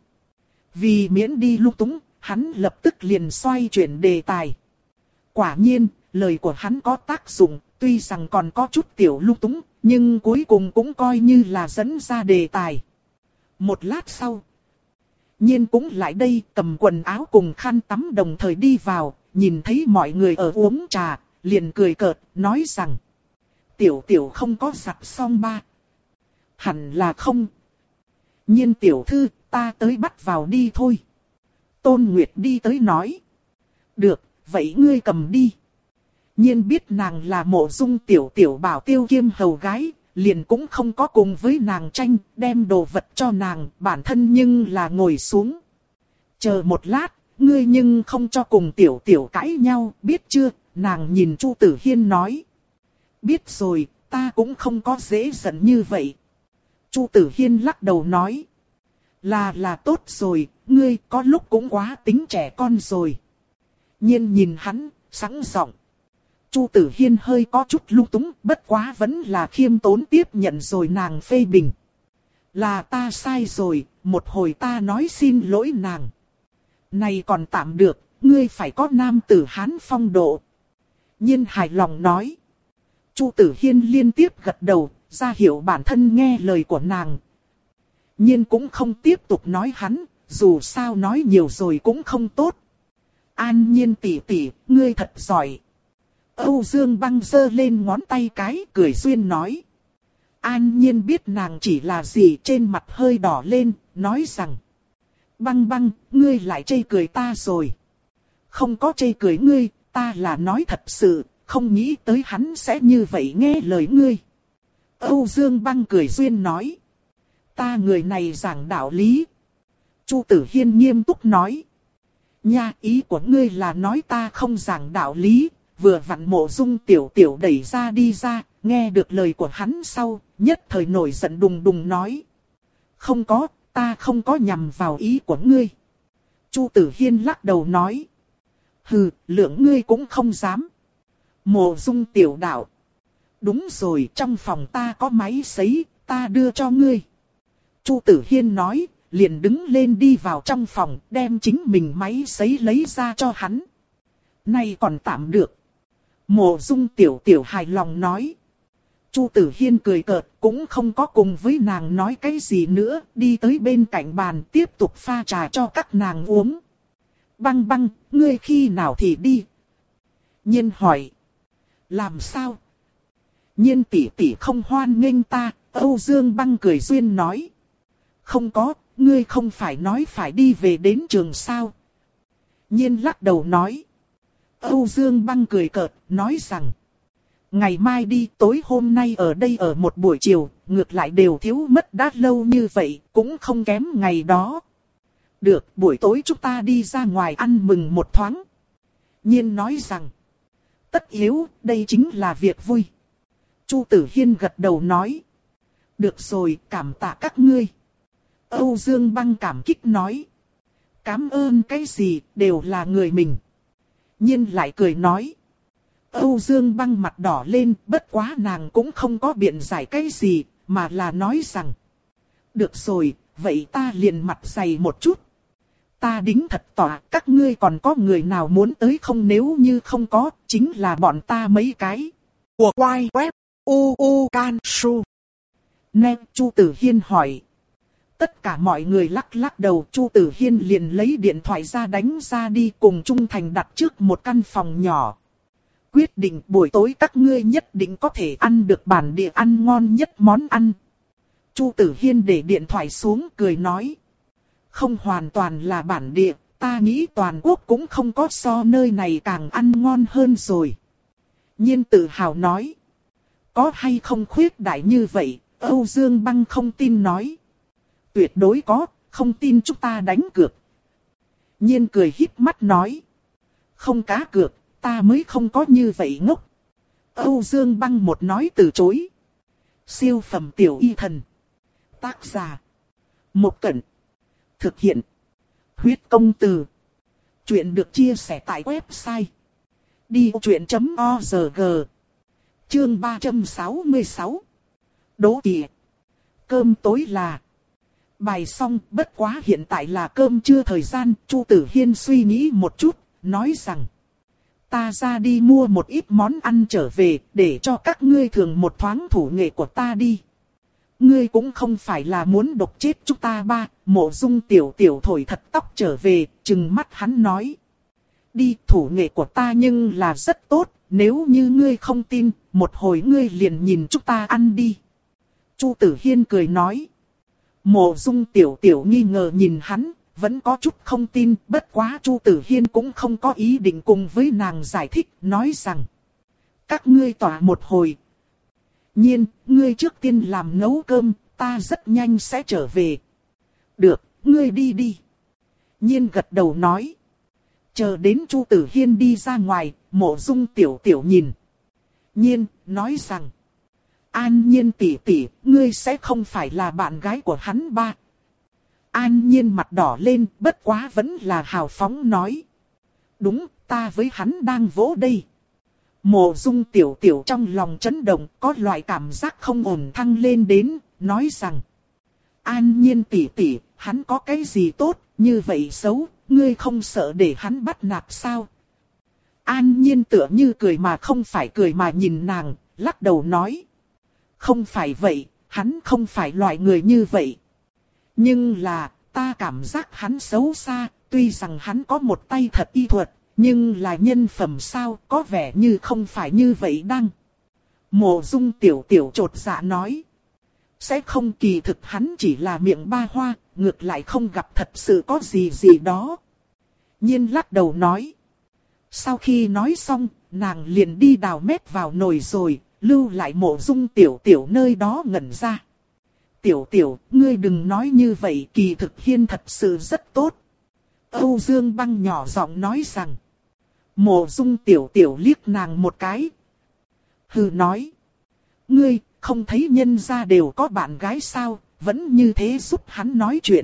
Vì miễn đi lung túng, hắn lập tức liền xoay chuyển đề tài. Quả nhiên, lời của hắn có tác dụng, tuy rằng còn có chút tiểu lung túng, nhưng cuối cùng cũng coi như là dẫn ra đề tài. Một lát sau, Nhiên cũng lại đây cầm quần áo cùng khăn tắm đồng thời đi vào, nhìn thấy mọi người ở uống trà, liền cười cợt, nói rằng. Tiểu tiểu không có giặt xong ba. Hẳn là không. Nhiên tiểu thư, ta tới bắt vào đi thôi. Tôn Nguyệt đi tới nói. Được, vậy ngươi cầm đi. Nhiên biết nàng là Mộ Dung tiểu tiểu bảo tiêu kiêm hầu gái, liền cũng không có cùng với nàng tranh, đem đồ vật cho nàng, bản thân nhưng là ngồi xuống. Chờ một lát, ngươi nhưng không cho cùng tiểu tiểu cãi nhau, biết chưa? Nàng nhìn Chu Tử Hiên nói. Biết rồi, ta cũng không có dễ giận như vậy. Chu Tử Hiên lắc đầu nói. Là là tốt rồi, ngươi có lúc cũng quá tính trẻ con rồi. Nhiên nhìn hắn, sẵn giọng. Chu Tử Hiên hơi có chút lung túng, bất quá vẫn là khiêm tốn tiếp nhận rồi nàng phê bình. Là ta sai rồi, một hồi ta nói xin lỗi nàng. Này còn tạm được, ngươi phải có nam tử Hán phong độ. Nhiên hài lòng nói. Chu Tử Hiên liên tiếp gật đầu, ra hiệu bản thân nghe lời của nàng. Nhiên cũng không tiếp tục nói hắn, dù sao nói nhiều rồi cũng không tốt. An Nhiên tỷ tỷ, ngươi thật giỏi. Âu Dương Băng giơ lên ngón tay cái, cười duyên nói. An Nhiên biết nàng chỉ là gì, trên mặt hơi đỏ lên, nói rằng. Băng băng, ngươi lại chê cười ta rồi. Không có chê cười ngươi, ta là nói thật sự, không nghĩ tới hắn sẽ như vậy nghe lời ngươi. Âu Dương Băng cười duyên nói. Ta người này giảng đạo lý. Chu Tử Hiên nghiêm túc nói. Nha, ý của ngươi là nói ta không giảng đạo lý. Vừa vặn Mộ Dung tiểu tiểu đẩy ra đi ra, nghe được lời của hắn sau, nhất thời nổi giận đùng đùng nói. Không có, ta không có nhằm vào ý của ngươi. Chu Tử Hiên lắc đầu nói. Hừ, lượng ngươi cũng không dám. Mộ Dung tiểu đạo. Đúng rồi, trong phòng ta có máy sấy, ta đưa cho ngươi. Chu Tử Hiên nói, liền đứng lên đi vào trong phòng, đem chính mình máy sấy lấy ra cho hắn. Này còn tạm được. Mộ Dung tiểu tiểu hài lòng nói. Chu Tử Hiên cười cợt, cũng không có cùng với nàng nói cái gì nữa, đi tới bên cạnh bàn tiếp tục pha trà cho các nàng uống. Băng băng, ngươi khi nào thì đi? Nhiên hỏi. Làm sao? Nhiên tỷ tỷ không hoan nghênh ta, Âu Dương Băng cười duyên nói. Không có, ngươi không phải nói phải đi về đến trường sao? Nhiên lắc đầu nói. Âu Dương Băng cười cợt, nói rằng. Ngày mai đi, tối hôm nay ở đây ở một buổi chiều, ngược lại đều thiếu mất đã lâu như vậy, cũng không kém ngày đó. Được, buổi tối chúng ta đi ra ngoài ăn mừng một thoáng. Nhiên nói rằng. Tất yếu, đây chính là việc vui. Chu Tử Hiên gật đầu nói. Được rồi, cảm tạ các ngươi. Âu Dương Băng cảm kích nói. Cảm ơn cái gì, đều là người mình. Nhiên lại cười nói. Âu Dương Băng mặt đỏ lên, bất quá nàng cũng không có biện giải cái gì, mà là nói rằng. Được rồi, vậy ta liền mặt dày một chút. Ta đính thật tỏa, các ngươi còn có người nào muốn tới không, nếu như không có, chính là bọn ta mấy cái. Của quay web, u u can su. Nè, Chu Tử Hiên hỏi. Tất cả mọi người lắc lắc đầu, Chu Tử Hiên liền lấy điện thoại ra đánh ra đi, cùng Trung Thành đặt trước một căn phòng nhỏ. Quyết định buổi tối các ngươi nhất định có thể ăn được bản địa ăn ngon nhất món ăn. Chu Tử Hiên để điện thoại xuống cười nói. Không hoàn toàn là bản địa, ta nghĩ toàn quốc cũng không có so nơi này càng ăn ngon hơn rồi. Nhiên tự hào nói. Có hay không khuyết đại như vậy, Âu Dương Băng không tin nói. Tuyệt đối có, không tin chúng ta đánh cược. Nhiên cười híp mắt nói. Không cá cược, ta mới không có như vậy ngốc. Âu Dương Băng một nói từ chối. Siêu phẩm tiểu y thần. Tác giả. Một Cẩn. Thực hiện. Huyết công từ. Chuyện được chia sẻ tại website. đi vô chuyện chấm org. Chương ba trăm sáu mươi sáu. Đố kỵ. Cơm tối là. Bài xong, bất quá hiện tại là cơm trưa thời gian. Chu Tử Hiên suy nghĩ một chút, nói rằng. Ta ra đi mua một ít món ăn trở về, để cho các ngươi thường một thoáng thủ nghệ của ta đi. Ngươi cũng không phải là muốn độc chết chúng ta ba. Mộ Dung tiểu tiểu thổi thật tóc trở về, trừng mắt hắn nói. Đi, thủ nghệ của ta nhưng là rất tốt, nếu như ngươi không tin, một hồi ngươi liền nhìn chúng ta ăn đi. Chu Tử Hiên cười nói. Mộ Dung tiểu tiểu nghi ngờ nhìn hắn, vẫn có chút không tin, bất quá Chu Tử Hiên cũng không có ý định cùng với nàng giải thích, nói rằng. Các ngươi tỏa một hồi. Nhiên, ngươi trước tiên làm nấu cơm, ta rất nhanh sẽ trở về. Được, ngươi đi đi. Nhiên gật đầu nói. Chờ đến Chu Tử Hiên đi ra ngoài, Mộ Dung tiểu tiểu nhìn. Nhiên, nói rằng. An Nhiên tỷ tỷ, ngươi sẽ không phải là bạn gái của hắn ba. An Nhiên mặt đỏ lên, bất quá vẫn là hào phóng nói. Đúng, ta với hắn đang vỗ đây. Mộ Dung tiểu tiểu trong lòng chấn động, có loại cảm giác không ổn thăng lên đến, nói rằng. An Nhiên tỷ tỷ, hắn có cái gì tốt, như vậy xấu, ngươi không sợ để hắn bắt nạt sao? An Nhiên tựa như cười mà không phải cười mà nhìn nàng, lắc đầu nói. Không phải vậy, hắn không phải loại người như vậy. Nhưng là, ta cảm giác hắn xấu xa, tuy rằng hắn có một tay thật y thuật, nhưng là nhân phẩm sao, có vẻ như không phải như vậy đăng. Mộ Dung tiểu tiểu trột dạ nói. Sẽ không, kỳ thực hắn chỉ là miệng ba hoa, ngược lại không gặp thật sự có gì gì đó. Nhiên lắc đầu nói. Sau khi nói xong, nàng liền đi đào mét vào nồi rồi, lưu lại Mộ Dung tiểu tiểu nơi đó ngẩn ra. Tiểu tiểu, ngươi đừng nói như vậy, kỳ thực Hiên thật sự rất tốt. Âu Dương Băng nhỏ giọng nói rằng. Mộ Dung tiểu tiểu liếc nàng một cái. Hừ nói. Ngươi, không thấy nhân gia đều có bạn gái sao, vẫn như thế giúp hắn nói chuyện.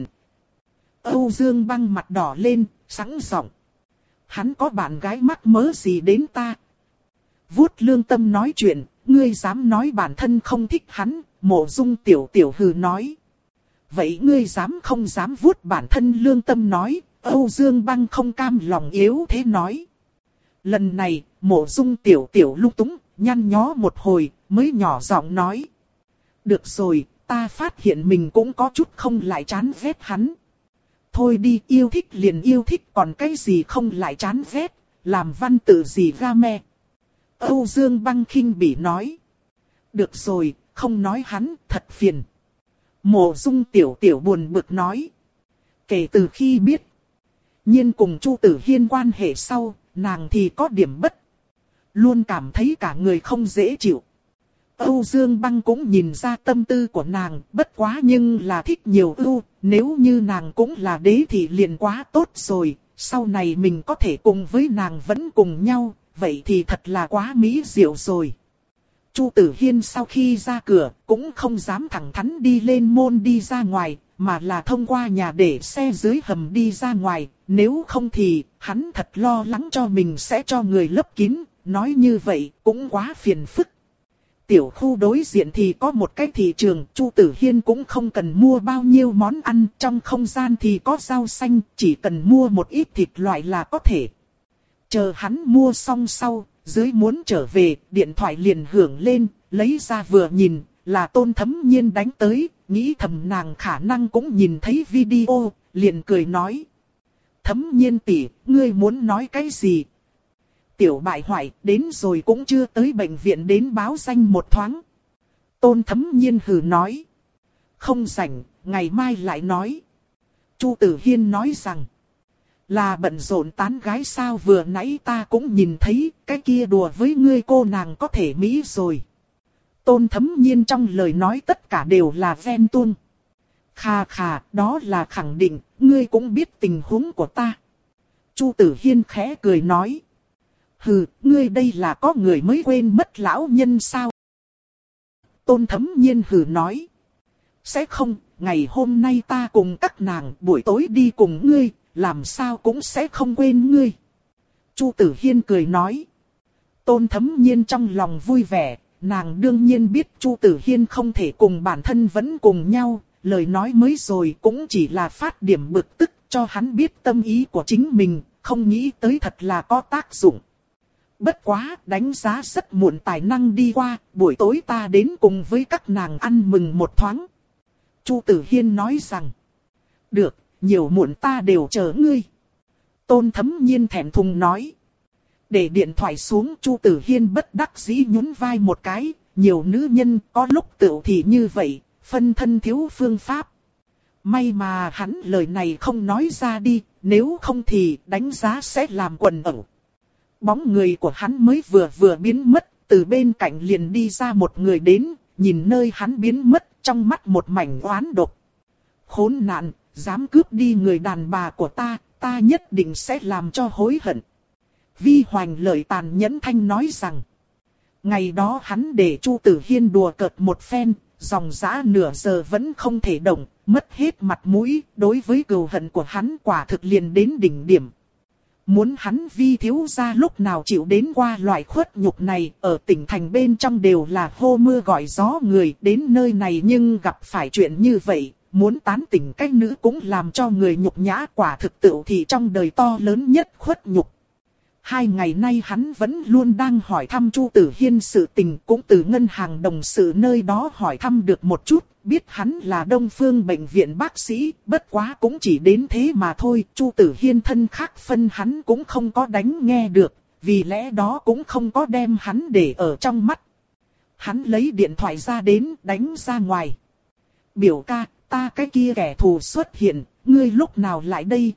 Âu Dương Băng mặt đỏ lên, sẵn giọng. Hắn có bạn gái mắc mớ gì đến ta? Vuốt lương tâm nói chuyện, ngươi dám nói bản thân không thích hắn, Mộ Dung tiểu tiểu hừ nói. Vậy ngươi dám không dám vuốt bản thân lương tâm nói, Âu Dương Băng không cam lòng yếu thế nói. Lần này, Mộ Dung tiểu tiểu lung túng, nhăn nhó một hồi, mới nhỏ giọng nói. Được rồi, ta phát hiện mình cũng có chút không lại chán ghét hắn. Thôi đi, yêu thích liền yêu thích, còn cái gì không lại chán ghét, làm văn tự gì ga me. Âu Dương Băng khinh bỉ nói. Được rồi, không nói hắn, thật phiền. Mộ Dung tiểu tiểu buồn bực nói. Kể từ khi biết Nhiên cùng Chu Tử Hiên quan hệ sau, nàng thì có điểm bất. Luôn cảm thấy cả người không dễ chịu. Âu Dương Băng cũng nhìn ra tâm tư của nàng, bất quá nhưng là thích nhiều ưu, nếu như nàng cũng là đế thì liền quá tốt rồi, sau này mình có thể cùng với nàng vẫn cùng nhau, vậy thì thật là quá mỹ diệu rồi. Chu Tử Hiên sau khi ra cửa, cũng không dám thẳng thắn đi lên môn đi ra ngoài, mà là thông qua nhà để xe dưới hầm đi ra ngoài, nếu không thì, hắn thật lo lắng cho mình sẽ cho người lấp kín, nói như vậy cũng quá phiền phức. Tiểu khu đối diện thì có một cái thị trường, Chu Tử Hiên cũng không cần mua bao nhiêu món ăn, trong không gian thì có rau xanh, chỉ cần mua một ít thịt loại là có thể. Chờ hắn mua xong sau, dưới muốn trở về, điện thoại liền hưởng lên, lấy ra vừa nhìn, là Tôn Thấm Nhiên đánh tới, nghĩ thầm nàng khả năng cũng nhìn thấy video, liền cười nói. Thấm Nhiên tỷ, ngươi muốn nói cái gì? Tiểu bại hoại, đến rồi cũng chưa tới bệnh viện đến báo danh một thoáng. Tôn Thấm Nhiên hừ nói. Không rảnh, ngày mai lại nói. Chu Tử Hiên nói rằng. Là bận rộn tán gái sao, vừa nãy ta cũng nhìn thấy, cái kia đùa với ngươi cô nàng có thể mỹ rồi. Tôn Thấm Nhiên trong lời nói tất cả đều là ven tuông. Khà khà, đó là khẳng định, ngươi cũng biết tình huống của ta. Chu Tử Hiên khẽ cười nói. Hừ, ngươi đây là có người mới quên mất lão nhân sao? Tôn Thấm Nhiên hừ nói. Sẽ không, ngày hôm nay ta cùng các nàng buổi tối đi cùng ngươi, làm sao cũng sẽ không quên ngươi. Chu Tử Hiên cười nói. Tôn Thấm Nhiên trong lòng vui vẻ, nàng đương nhiên biết Chu Tử Hiên không thể cùng bản thân vẫn cùng nhau, lời nói mới rồi cũng chỉ là phát điểm bực tức cho hắn biết tâm ý của chính mình, không nghĩ tới thật là có tác dụng. Bất quá, đánh giá rất muộn tài năng đi qua, buổi tối ta đến cùng với các nàng ăn mừng một thoáng. Chu Tử Hiên nói rằng. Được, nhiều muộn ta đều chờ ngươi. Tôn Thấm Nhiên thẹn thùng nói. Để điện thoại xuống, Chu Tử Hiên bất đắc dĩ nhún vai một cái, nhiều nữ nhân có lúc tựu thì như vậy, phân thân thiếu phương pháp. May mà hắn lời này không nói ra đi, nếu không thì đánh giá sẽ làm quần ẩu. Bóng người của hắn mới vừa vừa biến mất, từ bên cạnh liền đi ra một người đến, nhìn nơi hắn biến mất, trong mắt một mảnh oán độc. Khốn nạn, dám cướp đi người đàn bà của ta, ta nhất định sẽ làm cho hối hận. Vi Hoành lời tàn nhẫn thanh nói rằng. Ngày đó hắn để Chu Tử Hiên đùa cợt một phen, dòng dã nửa giờ vẫn không thể động, mất hết mặt mũi, đối với cừu hận của hắn quả thực liền đến đỉnh điểm. Muốn hắn Vi thiếu gia lúc nào chịu đến qua loại khuất nhục này, ở tỉnh thành bên trong đều là hô mưa gọi gió người, đến nơi này nhưng gặp phải chuyện như vậy, muốn tán tỉnh cách nữ cũng làm cho người nhục nhã, quả thực tự thì trong đời to lớn nhất khuất nhục. Hai ngày nay hắn vẫn luôn đang hỏi thăm Chu Tử Hiên sự tình, cũng từ ngân hàng đồng sự nơi đó hỏi thăm được một chút, biết hắn là Đông Phương bệnh viện bác sĩ, bất quá cũng chỉ đến thế mà thôi. Chu Tử Hiên thân khác phân hắn cũng không có đánh nghe được, vì lẽ đó cũng không có đem hắn để ở trong mắt. Hắn lấy điện thoại ra đến đánh ra ngoài. Biểu ca, ta cái kia kẻ thù xuất hiện, ngươi lúc nào lại đây?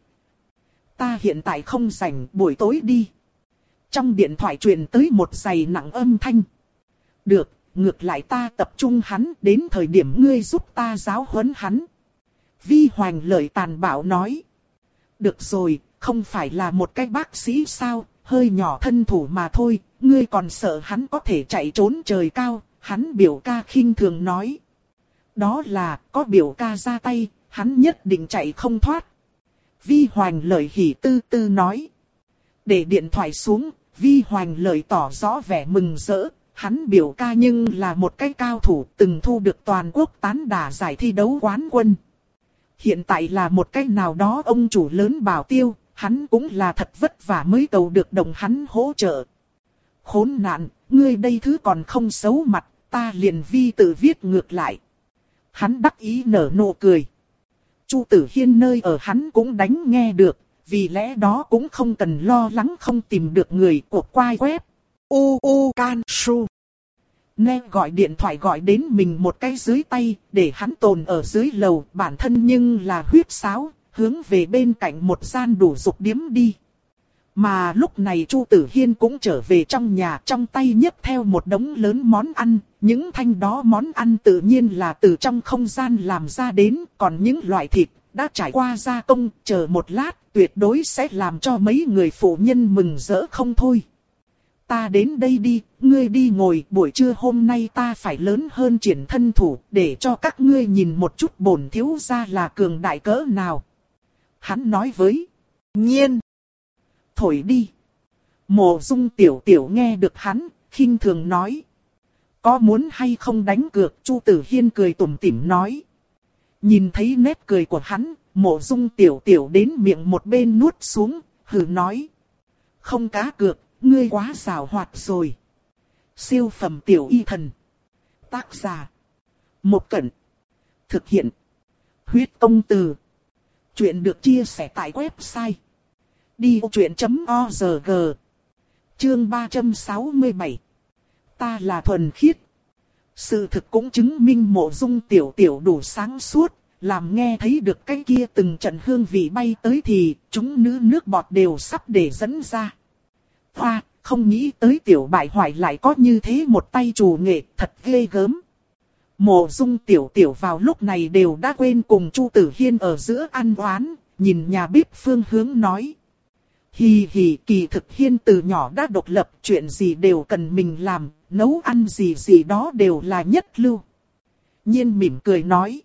Ta hiện tại không rảnh, buổi tối đi. Trong điện thoại truyền tới một dày nặng âm thanh. Được, ngược lại ta tập trung hắn, đến thời điểm ngươi giúp ta giáo huấn hắn. Vi Hoành lời tàn bạo nói. Được rồi, không phải là một cái bác sĩ sao, hơi nhỏ thân thủ mà thôi, ngươi còn sợ hắn có thể chạy trốn trời cao, hắn biểu ca khinh thường nói. Đó là, có biểu ca ra tay, hắn nhất định chạy không thoát. Vi Hoành lời hỉ tư tư nói. Để điện thoại xuống, Vi Hoành lời tỏ rõ vẻ mừng rỡ, hắn biểu ca nhưng là một cái cao thủ từng thu được toàn quốc tán đả giải thi đấu quán quân. Hiện tại là một cái nào đó ông chủ lớn bảo tiêu, hắn cũng là thật vất vả mới cầu được đồng hắn hỗ trợ. Khốn nạn, ngươi đây thứ còn không xấu mặt, ta liền vi tự viết ngược lại. Hắn đắc ý nở nụ cười. Chu Tử Hiên nơi ở hắn cũng đánh nghe được, vì lẽ đó cũng không cần lo lắng không tìm được người của quai web. U U Can Su. Nghe gọi điện thoại gọi đến mình một cái dưới tay, để hắn tồn ở dưới lầu, bản thân nhưng là huyết sáo, hướng về bên cạnh một gian đủ dục điếm đi. Mà lúc này Chu Tử Hiên cũng trở về trong nhà, trong tay nhấc theo một đống lớn món ăn, những thanh đó món ăn tự nhiên là từ trong không gian làm ra đến, còn những loại thịt đã trải qua gia công, chờ một lát tuyệt đối sẽ làm cho mấy người phụ nhân mừng rỡ không thôi. Ta đến đây đi, ngươi đi ngồi, buổi trưa hôm nay ta phải lớn hơn triển thân thủ, để cho các ngươi nhìn một chút bổn thiếu gia là cường đại cỡ nào. Hắn nói với Nhiên. Thổi đi. Mộ Dung tiểu tiểu nghe được hắn, khinh thường nói. Có muốn hay không đánh cược? Chu Tử Hiên cười tủm tỉm nói. Nhìn thấy nét cười của hắn, Mộ Dung tiểu tiểu đến miệng một bên nuốt xuống, hừ nói. Không cá cược, ngươi quá xảo hoạt rồi. Siêu phẩm tiểu y thần. Tác giả. Một Cẩn. Thực hiện. Huyết Công Từ. Chuyện được chia sẻ tại website đi vô chuyện chấm org. Chương ba trăm sáu mươi bảy. Ta là thuần khiết. Sự thực cũng chứng minh Mộ Dung Tiểu Tiểu đủ sáng suốt, làm nghe thấy được cái kia từng trận hương vị bay tới thì chúng nữ nước bọt đều sắp để dẫn ra. Hoa, không nghĩ tới Tiểu bại hoại lại có như thế một tay trù nghệ, thật ghê gớm. Mộ Dung Tiểu Tiểu vào lúc này đều đã quên cùng Chu Tử Hiên ở giữa ăn oán, nhìn nhà bếp phương hướng nói. Hì hì, kỳ thực Hiên từ nhỏ đã độc lập, chuyện gì đều cần mình làm, nấu ăn gì gì đó đều là nhất lưu. Nhiên mỉm cười nói.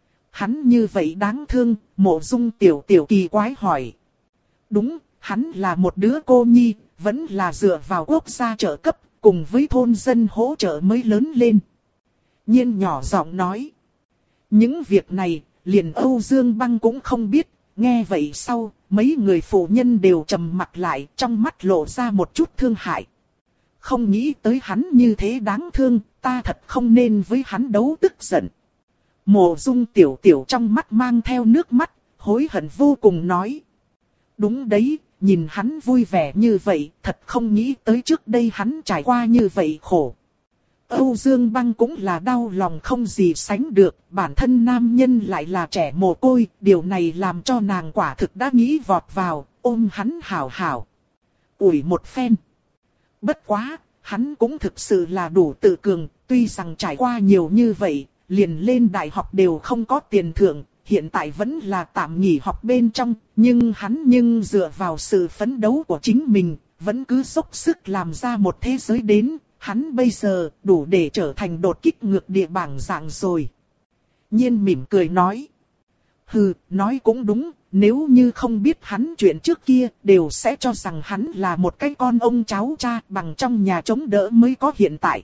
Hắn như vậy đáng thương, Mộ Dung Tiểu Tiểu kỳ quái hỏi. Đúng, hắn là một đứa cô nhi, vẫn là dựa vào quốc gia trợ cấp, cùng với thôn dân hỗ trợ mới lớn lên. Nhiên nhỏ giọng nói. Những việc này, liền Âu Dương Băng cũng không biết, nghe vậy sau, mấy người phụ nhân đều trầm mặt lại, trong mắt lộ ra một chút thương hại. Không nghĩ tới hắn như thế đáng thương, ta thật không nên với hắn đấu tức giận. Mộ Dung Tiểu Tiểu trong mắt mang theo nước mắt, hối hận vô cùng nói. Đúng đấy, nhìn hắn vui vẻ như vậy, thật không nghĩ tới trước đây hắn trải qua như vậy khổ. Âu Dương Băng cũng là đau lòng không gì sánh được, bản thân nam nhân lại là trẻ mồ côi, điều này làm cho nàng quả thực đã nghĩ vọt vào, ôm hắn hảo hảo. Ủi một phen. Bất quá, hắn cũng thực sự là đủ tự cường, tuy rằng trải qua nhiều như vậy, liền lên đại học đều không có tiền thưởng, hiện tại vẫn là tạm nghỉ học bên trong, nhưng hắn nhưng dựa vào sự phấn đấu của chính mình, vẫn cứ dốc sức làm ra một thế giới đến. Hắn bây giờ đủ để trở thành đột kích ngược địa bảng dạng rồi. Nhiên mỉm cười nói. Hừ, nói cũng đúng, nếu như không biết hắn chuyện trước kia, đều sẽ cho rằng hắn là một cái con ông cháu cha bằng trong nhà chống đỡ mới có hiện tại.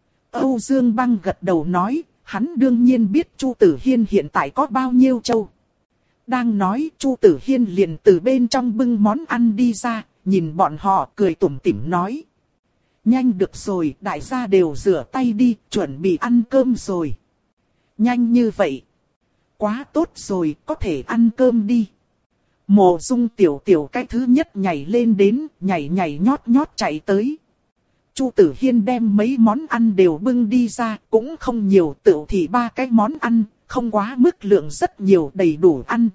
Âu Dương Băng gật đầu nói, hắn đương nhiên biết Chu Tử Hiên hiện tại có bao nhiêu châu. Đang nói, Chu Tử Hiên liền từ bên trong bưng món ăn đi ra, nhìn bọn họ cười tủm tỉm nói. Nhanh được rồi, đại gia đều rửa tay đi, chuẩn bị ăn cơm rồi. Nhanh như vậy. Quá tốt rồi, có thể ăn cơm đi. Mộ Dung Tiểu Tiểu cái thứ nhất nhảy lên đến, nhảy nhảy nhót nhót chạy tới. Chu Tử Hiên đem mấy món ăn đều bưng đi ra, cũng không nhiều, tựu thì ba cái món ăn, không quá mức lượng rất nhiều, đầy đủ ăn.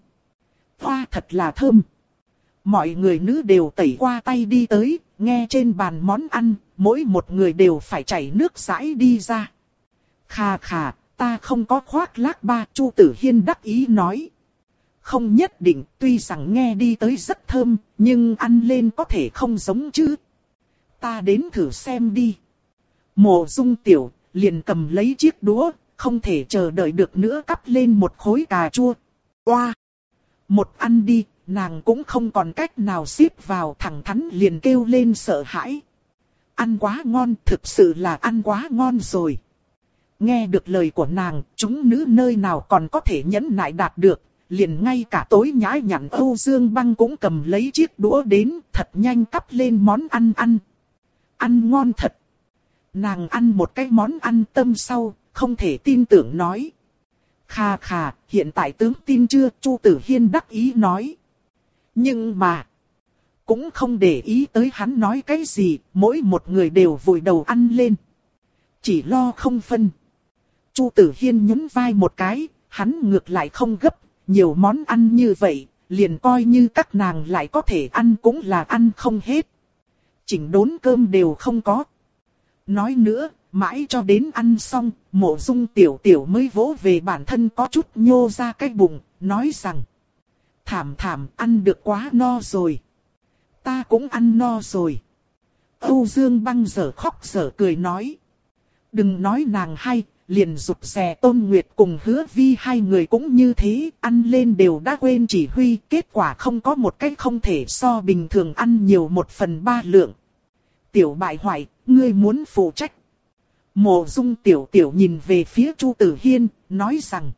Hoa thật là thơm. Mọi người nữ đều tẩy qua tay đi tới, nghe trên bàn món ăn, mỗi một người đều phải chảy nước rãi đi ra. Khà khà, ta không có khoác lác ba, Chu Tử Hiên đắc ý nói. Không nhất định, tuy rằng nghe đi tới rất thơm, nhưng ăn lên có thể không giống chứ. Ta đến thử xem đi. Mộ Dung Tiểu liền cầm lấy chiếc đũa, không thể chờ đợi được nữa cắp lên một khối cà chua. Oa! Một ăn đi, nàng cũng không còn cách nào xếp vào, thẳng thắn liền kêu lên sợ hãi. Ăn quá ngon, thực sự là ăn quá ngon rồi. Nghe được lời của nàng, chúng nữ nơi nào còn có thể nhẫn nại đạt được, liền ngay cả tối nhã nhặn Âu Dương Băng cũng cầm lấy chiếc đũa đến, thật nhanh cắp lên món ăn ăn. Ăn ngon thật. Nàng ăn một cái món ăn tâm sau, không thể tin tưởng nói. Khà khà, hiện tại tướng tin chưa, Chu Tử Hiên đắc ý nói. Nhưng mà, cũng không để ý tới hắn nói cái gì, mỗi một người đều vùi đầu ăn lên. Chỉ lo không phân. Chu Tử Hiên nhún vai một cái, hắn ngược lại không gấp, nhiều món ăn như vậy, liền coi như các nàng lại có thể ăn cũng là ăn không hết. Chỉnh đốn cơm đều không có. Nói nữa, mãi cho đến ăn xong, Mộ Dung Tiểu Tiểu mới vỗ về bản thân có chút nhô ra cái bụng, nói rằng. Thảm thảm, ăn được quá no rồi. Ta cũng ăn no rồi. Âu Dương Băng dở khóc dở cười nói. Đừng nói nàng hay, liền rụt rè Tôn Nguyệt cùng Hứa Vi hai người cũng như thế, ăn lên đều đã quên chỉ huy, kết quả không có một cách không thể so bình thường ăn nhiều một phần ba lượng. Tiểu bại hoại, ngươi muốn phụ trách. Mộ Dung Tiểu Tiểu nhìn về phía Chu Tử Hiên, nói rằng.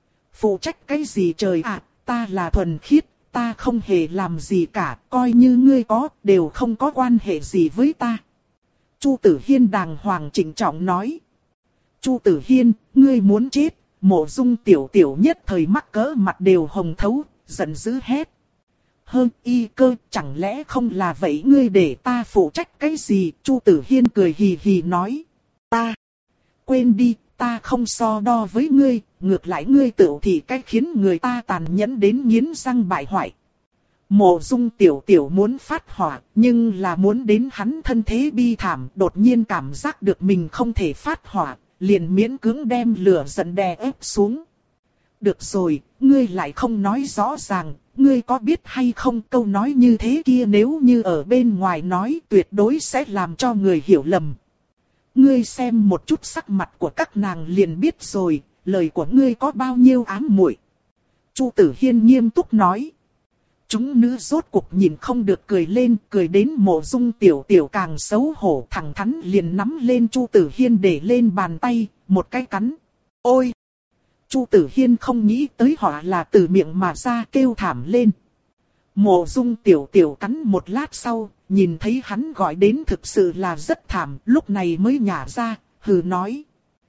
Phụ trách cái gì trời ạ, à, ta là thuần khiết, ta không hề làm gì cả, coi như ngươi có, đều không có quan hệ gì với ta. Chu Tử Hiên đàng hoàng trịnh trọng nói. Chu Tử Hiên, ngươi muốn chết, Mộ Dung Tiểu Tiểu nhất thời mắc cỡ mặt đều hồng thấu, giận dữ hét. hơn y cơ, chẳng lẽ không là vậy ngươi để ta phụ trách cái gì? Chu Tử Hiên cười hì hì nói. Ta, quên đi, ta không so đo với ngươi, ngược lại ngươi tự thì cách khiến người ta tàn nhẫn đến nghiến răng bại hoại. Mộ Dung tiểu tiểu muốn phát hỏa, nhưng là muốn đến hắn thân thế bi thảm, đột nhiên cảm giác được mình không thể phát hỏa, liền miễn cưỡng đem lửa giận đè ép xuống. Được rồi, ngươi lại không nói rõ ràng, ngươi có biết hay không, câu nói như thế kia nếu như ở bên ngoài nói tuyệt đối sẽ làm cho người hiểu lầm. Ngươi xem một chút sắc mặt của các nàng liền biết rồi, lời của ngươi có bao nhiêu ám muội. Chu Tử Hiên nghiêm túc nói. Chúng nữ rốt cuộc nhìn không được cười lên, cười đến Mộ Dung tiểu tiểu càng xấu hổ, thẳng thắn liền nắm lên Chu Tử Hiên để lên bàn tay, một cái cắn. Ôi! Chu Tử Hiên không nghĩ tới họ là từ miệng mà ra, kêu thảm lên. Mộ Dung tiểu tiểu cắn một lát sau, nhìn thấy hắn gọi đến thực sự là rất thảm, lúc này mới nhả ra, hừ nói.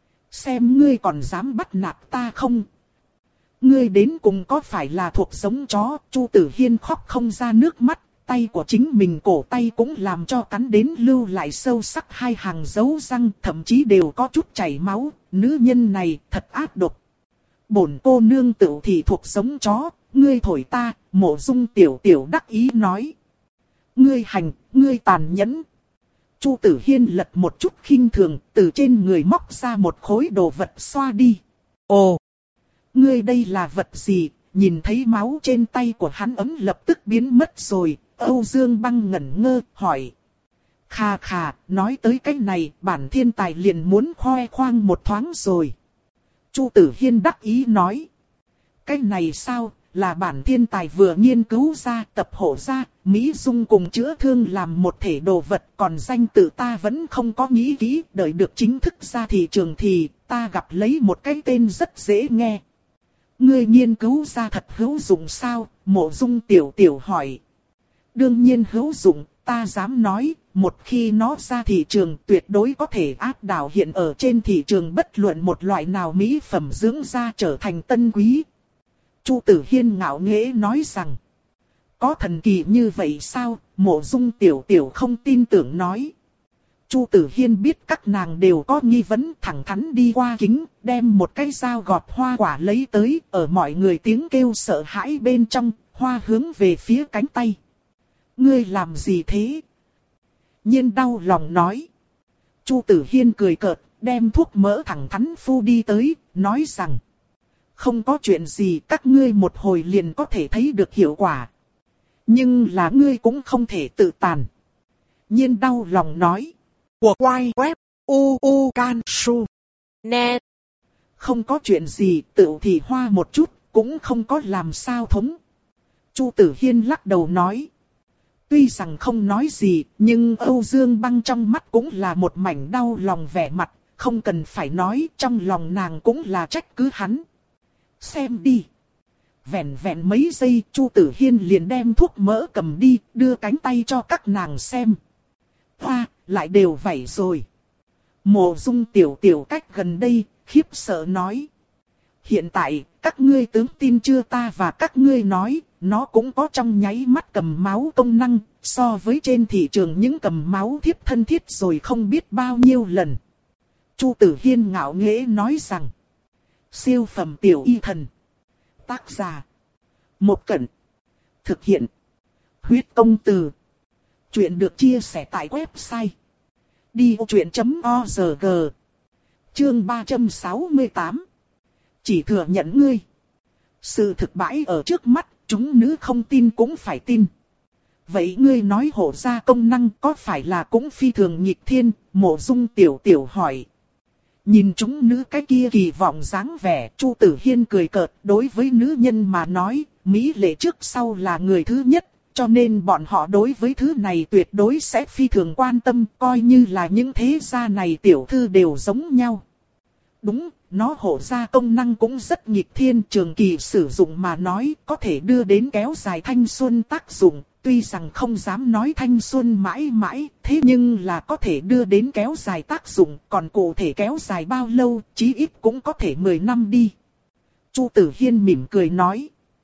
Xem ngươi còn dám bắt nạt ta không? Ngươi đến cùng có phải là thuộc giống chó? Chu Tử Hiên khóc không ra nước mắt, tay của chính mình cổ tay cũng làm cho cắn đến lưu lại sâu sắc hai hàng dấu răng, thậm chí đều có chút chảy máu, nữ nhân này thật ác độc. Bổn cô nương tự thì thuộc giống chó, ngươi thổi ta, Mộ Dung tiểu tiểu đắc ý nói. Ngươi hành, ngươi tàn nhẫn. Chu Tử Hiên lật một chút khinh thường, từ trên người móc ra một khối đồ vật xoa đi. Ồ! Ngươi đây là vật gì? Nhìn thấy máu trên tay của hắn ấm lập tức biến mất rồi, Âu Dương Băng ngẩn ngơ, hỏi. Khà khà, nói tới cái này, bản thiên tài liền muốn khoe khoang một thoáng rồi. Chu Tử Hiên đắc ý nói. Cái này sao, là bản thiên tài vừa nghiên cứu ra, tập hộ ra, Mỹ Dung cùng chữa thương làm một thể đồ vật, còn danh tự ta vẫn không có nghĩ kỹ, đợi được chính thức ra thị trường thì, ta gặp lấy một cái tên rất dễ nghe. Ngươi nghiên cứu ra thật hữu dụng sao? Mộ Dung tiểu tiểu hỏi. Đương nhiên hữu dụng, ta dám nói, một khi nó ra thị trường tuyệt đối có thể áp đảo hiện ở trên thị trường bất luận một loại nào mỹ phẩm dưỡng da trở thành tân quý. Chu Tử Hiên ngạo nghễ nói rằng. Có thần kỳ như vậy sao? Mộ Dung tiểu tiểu không tin tưởng nói. Chu Tử Hiên biết các nàng đều có nghi vấn, thẳng thắn đi qua kính, đem một cái dao gọt hoa quả lấy tới, ở mọi người tiếng kêu sợ hãi bên trong, hoa hướng về phía cánh tay. Ngươi làm gì thế? Nhiên đau lòng nói. Chu Tử Hiên cười cợt, đem thuốc mỡ thẳng thắn phu đi tới, nói rằng. Không có chuyện gì, các ngươi một hồi liền có thể thấy được hiệu quả. Nhưng là ngươi cũng không thể tự tàn. Nhiên đau lòng nói. Của quay web u u can su net. Không có chuyện gì, tự thì hoa một chút, cũng không có làm sao thống. Chu Tử Hiên lắc đầu nói. Tuy rằng không nói gì, nhưng Âu Dương Băng trong mắt cũng là một mảnh đau lòng vẻ mặt, không cần phải nói, trong lòng nàng cũng là trách cứ hắn. Xem đi. Vẹn vẹn mấy giây, Chu Tử Hiên liền đem thuốc mỡ cầm đi, đưa cánh tay cho các nàng xem. Hoa, lại đều vảy rồi. Mộ Dung tiểu tiểu cách gần đây, khiếp sợ nói. Hiện tại, các ngươi tướng tin chưa ta và các ngươi nói, nó cũng có trong nháy mắt cầm máu công năng, so với trên thị trường những cầm máu thiếp thân thiết rồi không biết bao nhiêu lần. Chu Tử Hiên ngạo nghễ nói rằng. Siêu phẩm tiểu y thần. Tác giả. Một Cẩn. Thực hiện. Huyết công từ. Chuyện được chia sẻ tại website đi vô chuyện chấm org. Chương ba trăm sáu mươi tám. Chỉ thừa nhận ngươi. Sự thực bãi ở trước mắt, chúng nữ không tin cũng phải tin. Vậy ngươi nói hộ gia công năng có phải là cũng phi thường nghịch thiên? Mộ Dung tiểu tiểu hỏi. Nhìn chúng nữ cái kia kỳ vọng dáng vẻ, Chu Tử Hiên cười cợt, đối với nữ nhân mà nói, mỹ lệ trước sau là người thứ nhất, cho nên bọn họ đối với thứ này tuyệt đối sẽ phi thường quan tâm, coi như là những thế gia này tiểu thư đều giống nhau. Đúng, nó hộ gia công năng cũng rất nghịch thiên, trường kỳ sử dụng mà nói, có thể đưa đến kéo dài thanh xuân tác dụng. Tuy rằng không dám nói thanh xuân mãi mãi, thế nhưng là có thể đưa đến kéo dài tác dụng, còn cụ thể kéo dài bao lâu, chí ít cũng có thể mười năm đi. Chu Tử Hiên mỉm cười nói.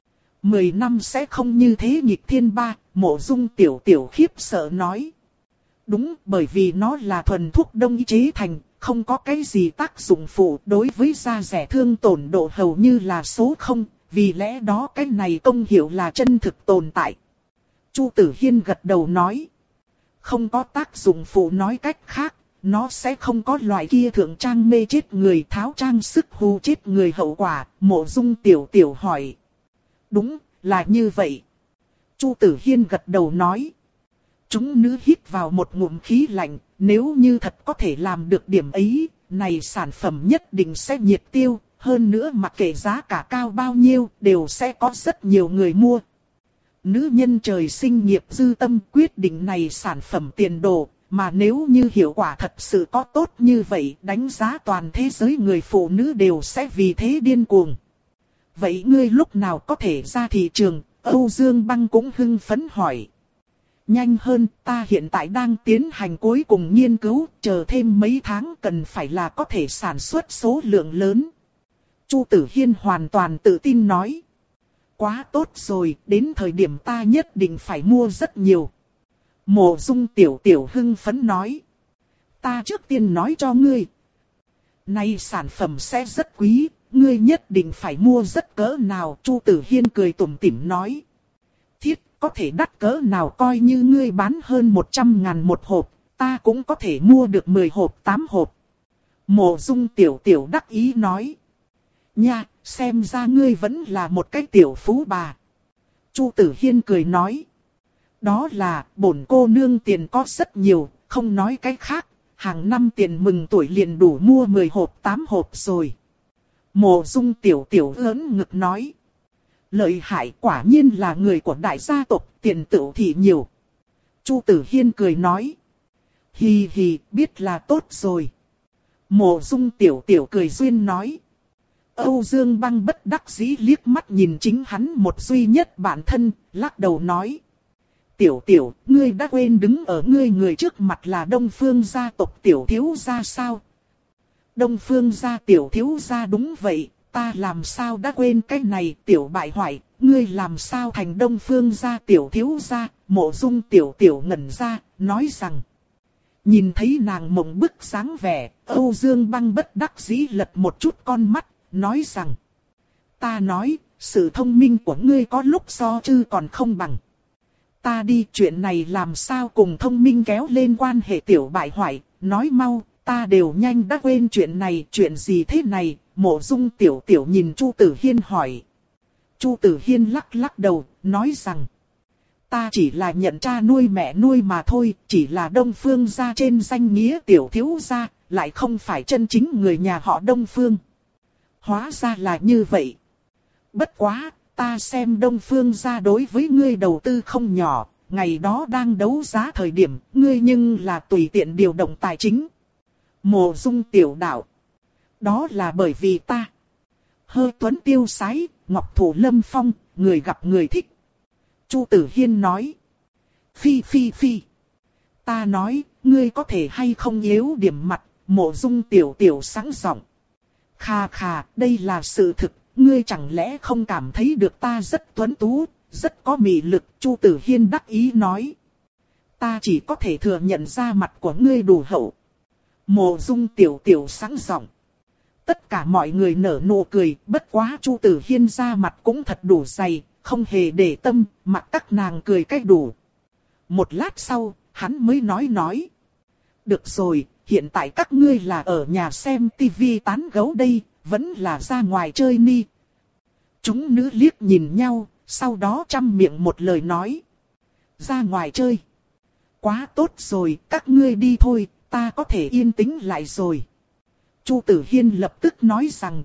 Mười năm sẽ không như thế nghịch thiên ba, Mộ Dung tiểu tiểu khiếp sợ nói. Đúng, bởi vì nó là thuần thuốc đông y chế thành, không có cái gì tác dụng phụ, đối với da rẻ thương tổn độ hầu như là số không, vì lẽ đó cái này công hiệu là chân thực tồn tại. Chu Tử Hiên gật đầu nói. Không có tác dụng phụ nói cách khác, nó sẽ không có loại kia thượng trang mê chết người tháo trang sức hù chết người hậu quả, Mộ Dung tiểu tiểu hỏi. Đúng, là như vậy. Chu Tử Hiên gật đầu nói. Chúng nữ hít vào một ngụm khí lạnh, nếu như thật có thể làm được điểm ấy, này sản phẩm nhất định sẽ nhiệt tiêu, hơn nữa mặc kệ giá cả cao bao nhiêu, đều sẽ có rất nhiều người mua. Nữ nhân trời sinh nghiệp dư tâm quyết định này sản phẩm tiền đồ, mà nếu như hiệu quả thật sự có tốt như vậy, đánh giá toàn thế giới người phụ nữ đều sẽ vì thế điên cuồng. Vậy ngươi lúc nào có thể ra thị trường? Âu Dương Băng cũng hưng phấn hỏi. Nhanh hơn, ta hiện tại đang tiến hành cuối cùng nghiên cứu, chờ thêm mấy tháng cần phải là có thể sản xuất số lượng lớn. Chu Tử Hiên hoàn toàn tự tin nói. Quá tốt rồi, đến thời điểm ta nhất định phải mua rất nhiều. Mộ Dung tiểu tiểu hưng phấn nói. Ta trước tiên nói cho ngươi. Này sản phẩm sẽ rất quý, ngươi nhất định phải mua rất cỡ nào. Chu Tử Hiên cười tủm tỉm nói. Thiết, có thể đắt cỡ nào coi như ngươi bán hơn một trăm ngàn một hộp, ta cũng có thể mua được mười hộp tám hộp. Mộ Dung tiểu tiểu đắc ý nói. Nha, xem ra ngươi vẫn là một cái tiểu phú bà. Chu Tử Hiên cười nói. Đó là, bổn cô nương tiền có rất nhiều, không nói cái khác, hàng năm tiền mừng tuổi liền đủ mua mười hộp tám hộp rồi. Mộ Dung tiểu tiểu lớn ngực nói. Lợi hại quả nhiên là người của đại gia tộc, tiền tựu thì nhiều. Chu Tử Hiên cười nói. Hì hì, biết là tốt rồi. Mộ Dung tiểu tiểu cười duyên nói. Âu Dương Băng bất đắc dĩ liếc mắt nhìn chính hắn một duy nhất bản thân, lắc đầu nói. Tiểu tiểu, ngươi đã quên đứng ở ngươi người trước mặt là Đông Phương gia tộc tiểu thiếu gia sao? Đông Phương gia tiểu thiếu gia đúng vậy, ta làm sao đã quên cái này tiểu bại hoại, ngươi làm sao thành Đông Phương gia tiểu thiếu gia? Mộ Dung tiểu tiểu ngẩn ra, nói rằng. Nhìn thấy nàng mộng bức sáng vẻ, Âu Dương Băng bất đắc dĩ lật một chút con mắt, nói rằng. Ta nói, sự thông minh của ngươi có lúc so chư còn không bằng. Ta đi chuyện này làm sao cùng thông minh kéo lên quan hệ tiểu bại hoại, nói mau, ta đều nhanh đã quên chuyện này, chuyện gì thế này, Mộ Dung tiểu tiểu nhìn Chu Tử Hiên hỏi. Chu Tử Hiên lắc lắc đầu, nói rằng. Ta chỉ là nhận cha nuôi mẹ nuôi mà thôi, chỉ là Đông Phương gia trên danh nghĩa tiểu thiếu gia, lại không phải chân chính người nhà họ Đông Phương. Hóa ra là như vậy. Bất quá, ta xem Đông Phương gia đối với ngươi đầu tư không nhỏ, ngày đó đang đấu giá thời điểm, ngươi nhưng là tùy tiện điều động tài chính. Mộ Dung tiểu đạo. Đó là bởi vì ta. Hơ tuấn tiêu sái, ngọc thủ lâm phong, người gặp người thích. Chu Tử Hiên nói. Phi phi phi. Ta nói, ngươi có thể hay không yếu điểm mặt, Mộ Dung tiểu tiểu sáng giọng. Khà khà, đây là sự thực, ngươi chẳng lẽ không cảm thấy được ta rất tuấn tú, rất có mị lực, Chu Tử Hiên đắc ý nói. Ta chỉ có thể thừa nhận ra mặt của ngươi đủ hậu. Mộ Dung tiểu tiểu sáng giọng. Tất cả mọi người nở nụ cười, bất quá Chu Tử Hiên ra mặt cũng thật đủ dày, không hề để tâm, mặc các nàng cười cách đủ. Một lát sau, hắn mới nói nói. Được rồi, hiện tại các ngươi là ở nhà xem tivi tán gẫu đây, vẫn là ra ngoài chơi ni. Chúng nữ liếc nhìn nhau, sau đó trăm miệng một lời nói. Ra ngoài chơi. Quá tốt rồi, các ngươi đi thôi, ta có thể yên tĩnh lại rồi. Chu Tử Hiên lập tức nói rằng.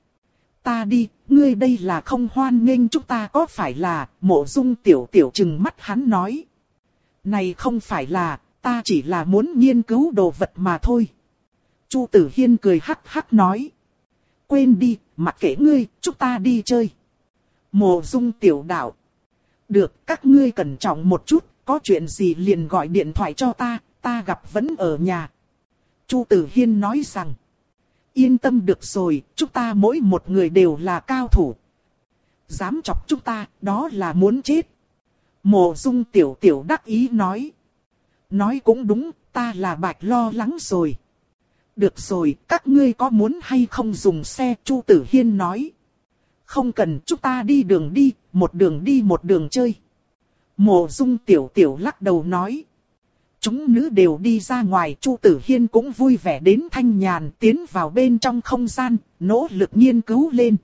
Ta đi, ngươi đây là không hoan nghênh chúng ta có phải là, Mộ Dung tiểu tiểu trừng mắt hắn nói. Này không phải là, ta chỉ là muốn nghiên cứu đồ vật mà thôi. Chu Tử Hiên cười hắc hắc nói. Quên đi, mặc kệ ngươi, chúng ta đi chơi. Mộ Dung tiểu đạo. Được, các ngươi cẩn trọng một chút, có chuyện gì liền gọi điện thoại cho ta, ta gặp vẫn ở nhà. Chu Tử Hiên nói rằng. Yên tâm được rồi, chúng ta mỗi một người đều là cao thủ. Dám chọc chúng ta, đó là muốn chết. Mộ Dung tiểu tiểu đắc ý nói. Nói cũng đúng, ta là bạch lo lắng rồi. Được rồi, các ngươi có muốn hay không dùng xe, Chu Tử Hiên nói. Không cần, chúng ta đi đường đi, một đường đi một đường chơi. Mộ Dung tiểu tiểu lắc đầu nói. Chúng nữ đều đi ra ngoài, Chu Tử Hiên cũng vui vẻ đến thanh nhàn, tiến vào bên trong không gian, nỗ lực nghiên cứu lên.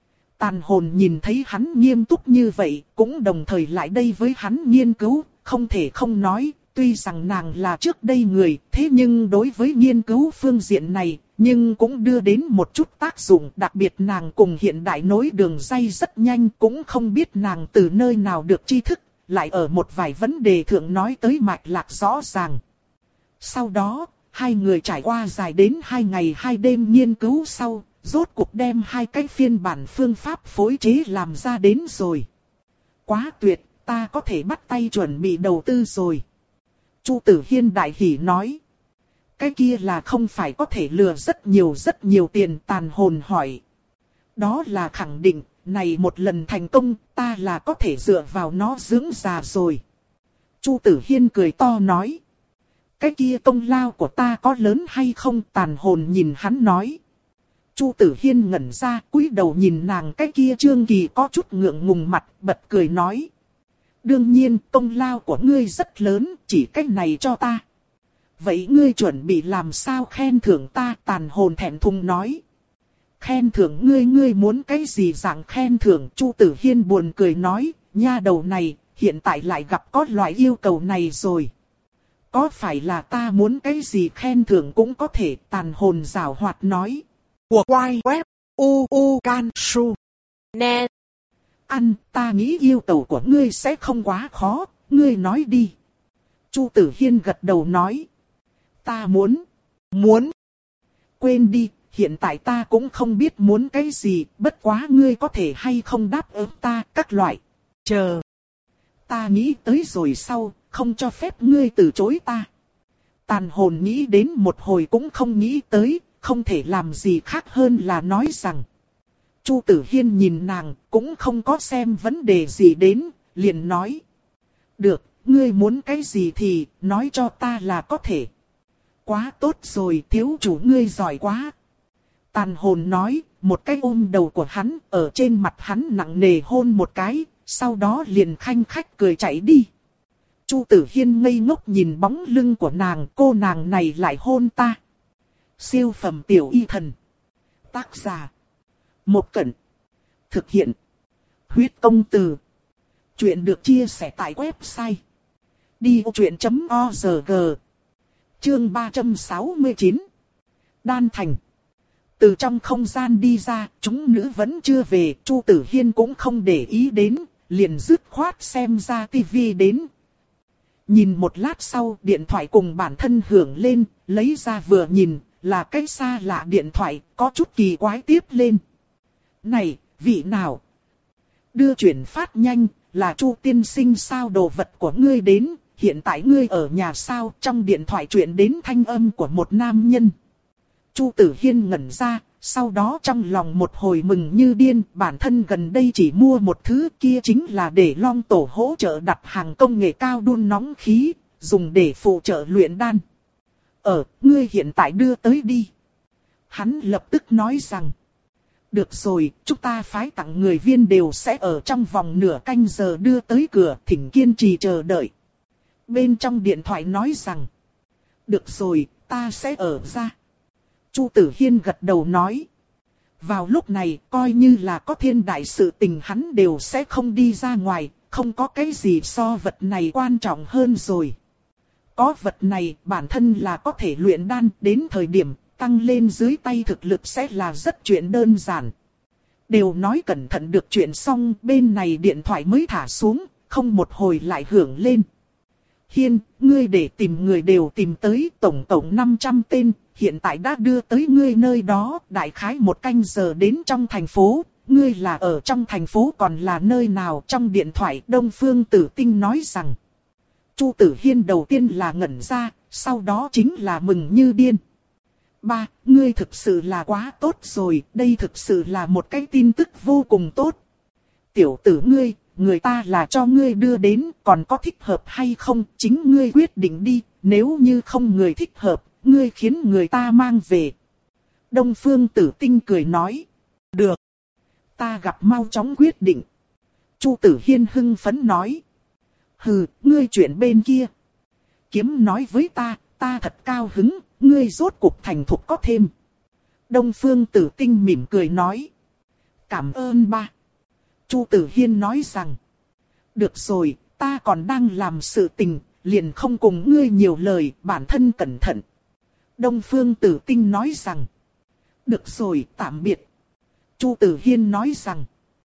Tàn hồn nhìn thấy hắn nghiêm túc như vậy, cũng đồng thời lại đây với hắn nghiên cứu, không thể không nói, tuy rằng nàng là trước đây người, thế nhưng đối với nghiên cứu phương diện này, nhưng cũng đưa đến một chút tác dụng, đặc biệt nàng cùng hiện đại nối đường dây rất nhanh, cũng không biết nàng từ nơi nào được tri thức, lại ở một vài vấn đề thượng nói tới mạch lạc rõ ràng. Sau đó, hai người trải qua dài đến hai ngày hai đêm nghiên cứu sau, rốt cuộc đem hai cái phiên bản phương pháp phối chế làm ra đến rồi. Quá tuyệt, ta có thể bắt tay chuẩn bị đầu tư rồi. Chu Tử Hiên đại hỉ nói. Cái kia là không phải có thể lừa rất nhiều rất nhiều tiền, tàn hồn hỏi. Đó là khẳng định, này một lần thành công, ta là có thể dựa vào nó dưỡng già rồi. Chu Tử Hiên cười to nói. Cái kia công lao của ta có lớn hay không, tàn hồn nhìn hắn nói. Chu Tử Hiên ngẩn ra, cúi đầu nhìn nàng, cái kia Trương Kỳ có chút ngượng ngùng mặt, bật cười nói. Đương nhiên, công lao của ngươi rất lớn, chỉ cách này cho ta. Vậy ngươi chuẩn bị làm sao khen thưởng ta, tàn hồn thẹn thùng nói. Khen thưởng ngươi, ngươi muốn cái gì dạng khen thưởng, Chu Tử Hiên buồn cười nói, nha đầu này, hiện tại lại gặp có loại yêu cầu này rồi. Có phải là ta muốn cái gì khen thưởng cũng có thể, tàn hồn giảo hoạt nói. Của quay web, u u can su, net. Ăn, ta nghĩ yêu cầu của ngươi sẽ không quá khó, ngươi nói đi. Chu Tử Hiên gật đầu nói. Ta muốn, muốn. Quên đi, hiện tại ta cũng không biết muốn cái gì, bất quá ngươi có thể hay không đáp ứng ta, các loại. Chờ. Ta nghĩ tới rồi sau, không cho phép ngươi từ chối ta. Tàn hồn nghĩ đến một hồi cũng không nghĩ tới, không thể làm gì khác hơn là nói rằng. Chu Tử Hiên nhìn nàng, cũng không có xem vấn đề gì đến, liền nói. Được, ngươi muốn cái gì thì, nói cho ta là có thể. Quá tốt rồi, thiếu chủ ngươi giỏi quá. Tàn hồn nói, một cái ôm đầu của hắn, ở trên mặt hắn nặng nề hôn một cái, sau đó liền khanh khách cười chạy đi. Chu Tử Hiên ngây ngốc nhìn bóng lưng của nàng, cô nàng này lại hôn ta. Siêu phẩm tiểu y thần. Tác giả. Một Cẩn. Thực hiện. Huyết công từ. Chuyện được chia sẻ tại website. đi ô chuyện chấm org. Chương ba trăm sáu mươi chín. Đan thành. Từ trong không gian đi ra, chúng nữ vẫn chưa về, Chu Tử Hiên cũng không để ý đến, liền dứt khoát xem ra tivi đến. Nhìn một lát sau, điện thoại cùng bản thân hưởng lên, lấy ra vừa nhìn, là cái xa lạ điện thoại, có chút kỳ quái tiếp lên. Này, vị nào? Đưa chuyển phát nhanh, là Chu tiên sinh sao, đồ vật của ngươi đến, hiện tại ngươi ở nhà sao? Trong điện thoại truyền đến thanh âm của một nam nhân. Chu Tử Hiên ngẩn ra, sau đó trong lòng một hồi mừng như điên, bản thân gần đây chỉ mua một thứ, kia chính là để Long Tổ hỗ trợ đặt hàng công nghệ cao đun nóng khí, dùng để phụ trợ luyện đan. Ờ, ngươi hiện tại đưa tới đi. Hắn lập tức nói rằng. Được rồi, chúng ta phái tặng người viên đều sẽ ở trong vòng nửa canh giờ đưa tới cửa, thỉnh kiên trì chờ đợi. Bên trong điện thoại nói rằng. Được rồi, ta sẽ ở ra. Chu Tử Hiên gật đầu nói. Vào lúc này, coi như là có thiên đại sự tình hắn đều sẽ không đi ra ngoài, không có cái gì so vật này quan trọng hơn rồi. Có vật này, bản thân là có thể luyện đan, đến thời điểm tăng lên dưới tay thực lực sẽ là rất chuyện đơn giản. Đều nói cẩn thận được chuyện xong, bên này điện thoại mới thả xuống, không một hồi lại hưởng lên. Hiên, ngươi để tìm người đều tìm tới, tổng tổng năm trăm tên, hiện tại đã đưa tới ngươi nơi đó, đại khái một canh giờ đến trong thành phố. Ngươi là ở trong thành phố còn là nơi nào? Trong điện thoại Đông Phương Tử Tinh nói rằng. Chu Tử Hiên đầu tiên là ngẩn ra, sau đó chính là mừng như điên. Ba, ngươi thực sự là quá tốt rồi, đây thực sự là một cái tin tức vô cùng tốt. Tiểu tử ngươi, người ta là cho ngươi đưa đến, còn có thích hợp hay không, chính ngươi quyết định đi, nếu như không người thích hợp, ngươi khiến người ta mang về. Đông Phương Tử Tinh cười nói. Được. Ta gặp mau chóng quyết định. Chu Tử Hiên hưng phấn nói. Hừ, ngươi chuyện bên kia. Kiếm nói với ta, ta thật cao hứng, ngươi rốt cuộc thành thục có thêm. Đông Phương Tử Tinh mỉm cười nói. Cảm ơn ba. Chu Tử Hiên nói rằng. Được rồi, ta còn đang làm sự tình, liền không cùng ngươi nhiều lời, bản thân cẩn thận. Đông Phương Tử Tinh nói rằng. Được rồi, tạm biệt. Chu Tử Hiên nói rằng.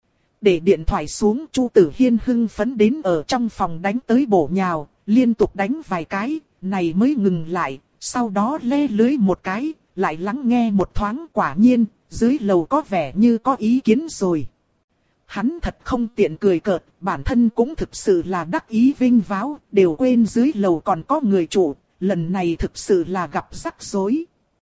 Để điện thoại xuống, Chu Tử Hiên hưng phấn đến ở trong phòng đánh tới bổ nhào, liên tục đánh vài cái, này mới ngừng lại, sau đó le lưới một cái, lại lắng nghe một thoáng, quả nhiên, dưới lầu có vẻ như có ý kiến rồi. Hắn thật không tiện cười cợt, bản thân cũng thực sự là đắc ý vinh váo, đều quên dưới lầu còn có người chủ, lần này thực sự là gặp rắc rối.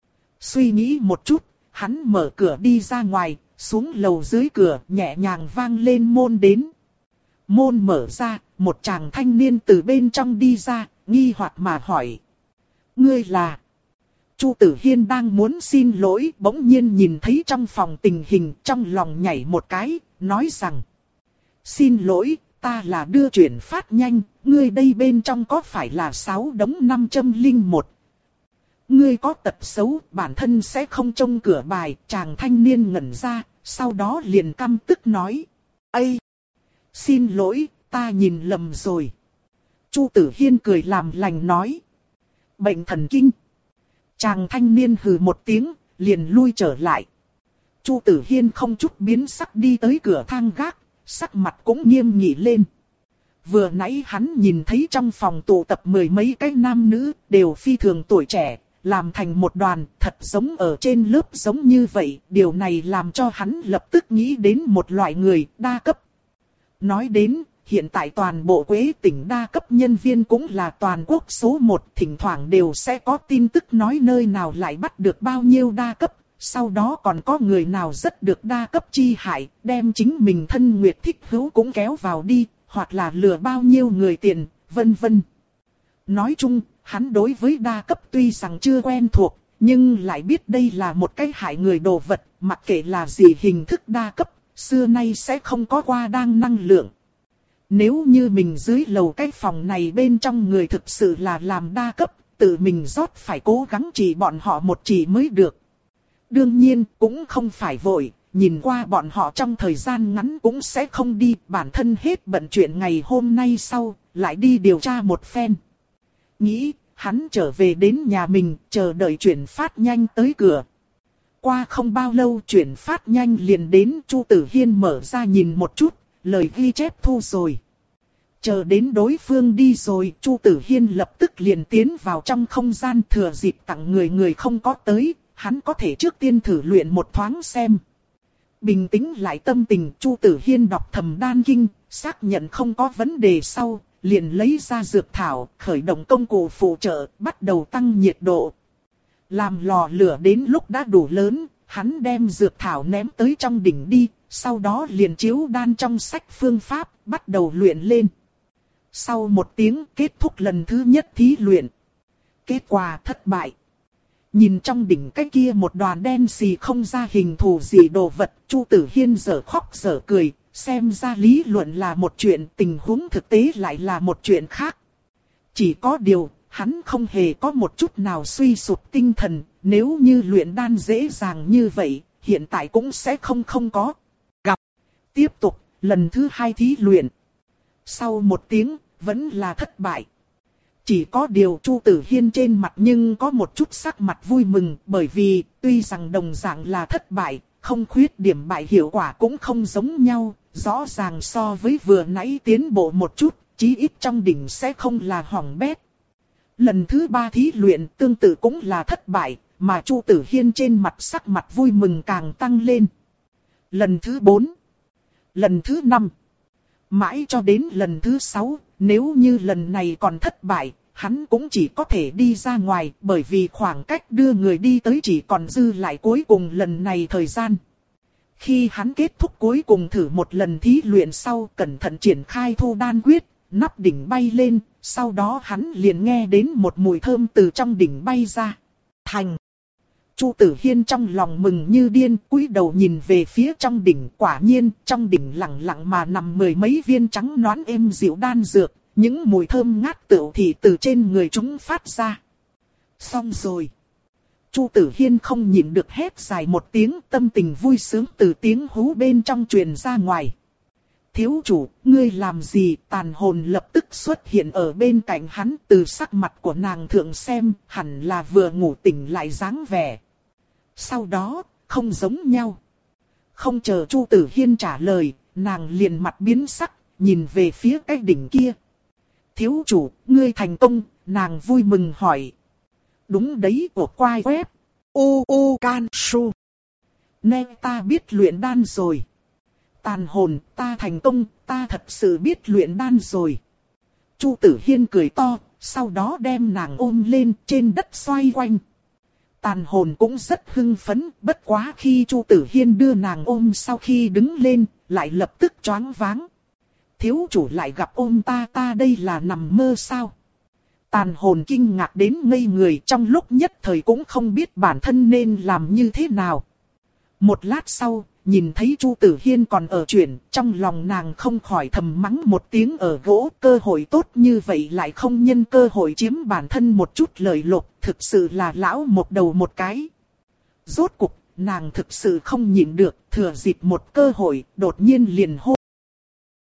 Suy nghĩ một chút, hắn mở cửa đi ra ngoài, xuống lầu dưới cửa nhẹ nhàng vang lên môn đến. Môn mở ra, một chàng thanh niên từ bên trong đi ra, nghi hoặc mà hỏi. Ngươi là... Chu Tử Hiên đang muốn xin lỗi, bỗng nhiên nhìn thấy trong phòng tình hình, trong lòng nhảy một cái, nói rằng. Xin lỗi, ta là đưa chuyển phát nhanh, ngươi đây bên trong có phải là sáu đống năm trăm lẻ một. Ngươi có tật xấu, bản thân sẽ không trông cửa bài, chàng thanh niên ngẩn ra, sau đó liền căm tức nói. Ây! Xin lỗi, ta nhìn lầm rồi. Chu Tử Hiên cười làm lành nói. Bệnh thần kinh. Chàng thanh niên hừ một tiếng, liền lui trở lại. Chu Tử Hiên không chút biến sắc đi tới cửa thang gác, sắc mặt cũng nghiêm nghị lên. Vừa nãy hắn nhìn thấy trong phòng tụ tập mười mấy cái nam nữ, đều phi thường tuổi trẻ, làm thành một đoàn, thật giống ở trên lớp giống như vậy. Điều này làm cho hắn lập tức nghĩ đến một loại người đa cấp. Nói đến, hiện tại toàn bộ Quế tỉnh đa cấp nhân viên cũng là toàn quốc số một, thỉnh thoảng đều sẽ có tin tức nói nơi nào lại bắt được bao nhiêu đa cấp. Sau đó còn có người nào rất được đa cấp chi hại, đem chính mình thân nguyệt thích hữu cũng kéo vào đi, hoặc là lừa bao nhiêu người tiền, vân vân. Nói chung, hắn đối với đa cấp tuy rằng chưa quen thuộc, nhưng lại biết đây là một cái hại người đồ vật, mặc kệ là gì hình thức đa cấp, xưa nay sẽ không có qua đang năng lượng. Nếu như mình dưới lầu cái phòng này bên trong người thực sự là làm đa cấp, tự mình rót phải cố gắng chỉ bọn họ một chỉ mới được. Đương nhiên, cũng không phải vội, nhìn qua bọn họ trong thời gian ngắn cũng sẽ không đi, bản thân hết bận chuyện ngày hôm nay sau, lại đi điều tra một phen. Nghĩ, hắn trở về đến nhà mình, chờ đợi chuyển phát nhanh tới cửa. Qua không bao lâu chuyển phát nhanh liền đến, Chu Tử Hiên mở ra nhìn một chút, lời ghi chép thu rồi. Chờ đến đối phương đi rồi, Chu Tử Hiên lập tức liền tiến vào trong không gian, thừa dịp tặng người người không có tới, hắn có thể trước tiên thử luyện một thoáng xem. Bình tĩnh lại tâm tình, Chu Tử Hiên đọc thầm đan kinh, xác nhận không có vấn đề sau, liền lấy ra dược thảo, khởi động công cụ phụ trợ, bắt đầu tăng nhiệt độ. Làm lò lửa đến lúc đã đủ lớn, hắn đem dược thảo ném tới trong đỉnh đi, sau đó liền chiếu đan trong sách phương pháp, bắt đầu luyện lên. Sau một tiếng kết thúc lần thứ nhất thí luyện. Kết quả thất bại. Nhìn trong đỉnh cái kia một đoàn đen xì không ra hình thù gì đồ vật, Chu Tử Hiên dở khóc dở cười, xem ra lý luận là một chuyện, tình huống thực tế lại là một chuyện khác. Chỉ có điều, hắn không hề có một chút nào suy sụp tinh thần, nếu như luyện đan dễ dàng như vậy, hiện tại cũng sẽ không không có. Gặp. Tiếp tục, lần thứ hai thí luyện. Sau một tiếng, vẫn là thất bại. Chỉ có điều Chu Tử Hiên trên mặt nhưng có một chút sắc mặt vui mừng, bởi vì tuy rằng đồng dạng là thất bại, không khuyết điểm bại hiệu quả cũng không giống nhau, rõ ràng so với vừa nãy tiến bộ một chút, chí ít trong đỉnh sẽ không là hỏng bét. Lần thứ ba thí luyện tương tự cũng là thất bại, mà Chu Tử Hiên trên mặt sắc mặt vui mừng càng tăng lên. Lần thứ bốn, lần thứ năm, mãi cho đến lần thứ sáu, nếu như lần này còn thất bại, hắn cũng chỉ có thể đi ra ngoài, bởi vì khoảng cách đưa người đi tới chỉ còn dư lại cuối cùng lần này thời gian. Khi hắn kết thúc cuối cùng thử một lần thí luyện sau, cẩn thận triển khai thu đan quyết, nắp đỉnh bay lên, sau đó hắn liền nghe đến một mùi thơm từ trong đỉnh bay ra. Thành! Chu Tử Hiên trong lòng mừng như điên, cúi đầu nhìn về phía trong đỉnh, quả nhiên trong đỉnh lặng lặng mà nằm mười mấy viên trắng nõn êm dịu đan dược, những mùi thơm ngát tựu thì từ trên người chúng phát ra. Xong rồi! Chu Tử Hiên không nhịn được hét dài một tiếng, tâm tình vui sướng từ tiếng hú bên trong truyền ra ngoài. Thiếu chủ, ngươi làm gì? Tàn hồn lập tức xuất hiện ở bên cạnh hắn, từ sắc mặt của nàng thượng xem, hẳn là vừa ngủ tỉnh lại dáng vẻ. Sau đó, không giống nhau. Không chờ Chu Tử Hiên trả lời, nàng liền mặt biến sắc, nhìn về phía cái đỉnh kia. Thiếu chủ, ngươi thành công, nàng vui mừng hỏi. Đúng đấy, của quai web. U U Can Su. Nè, ta biết luyện đan rồi. Tàn hồn, ta thành công, ta thật sự biết luyện đan rồi. Chu Tử Hiên cười to, sau đó đem nàng ôm lên trên đất xoay quanh. Tàn hồn cũng rất hưng phấn, bất quá khi Chu Tử Hiên đưa nàng ôm sau khi đứng lên, lại lập tức choáng váng. Thiếu chủ lại gặp ôm ta, ta đây là nằm mơ sao? Tàn hồn kinh ngạc đến ngây người, trong lúc nhất thời cũng không biết bản thân nên làm như thế nào. Một lát sau, nhìn thấy Chu Tử Hiên còn ở chuyển, trong lòng nàng không khỏi thầm mắng một tiếng ở gỗ, cơ hội tốt như vậy lại không nhân cơ hội chiếm bản thân một chút lợi lộc, thực sự là lão một đầu một cái. Rốt cục, nàng thực sự không nhịn được, thừa dịp một cơ hội, đột nhiên liền hô.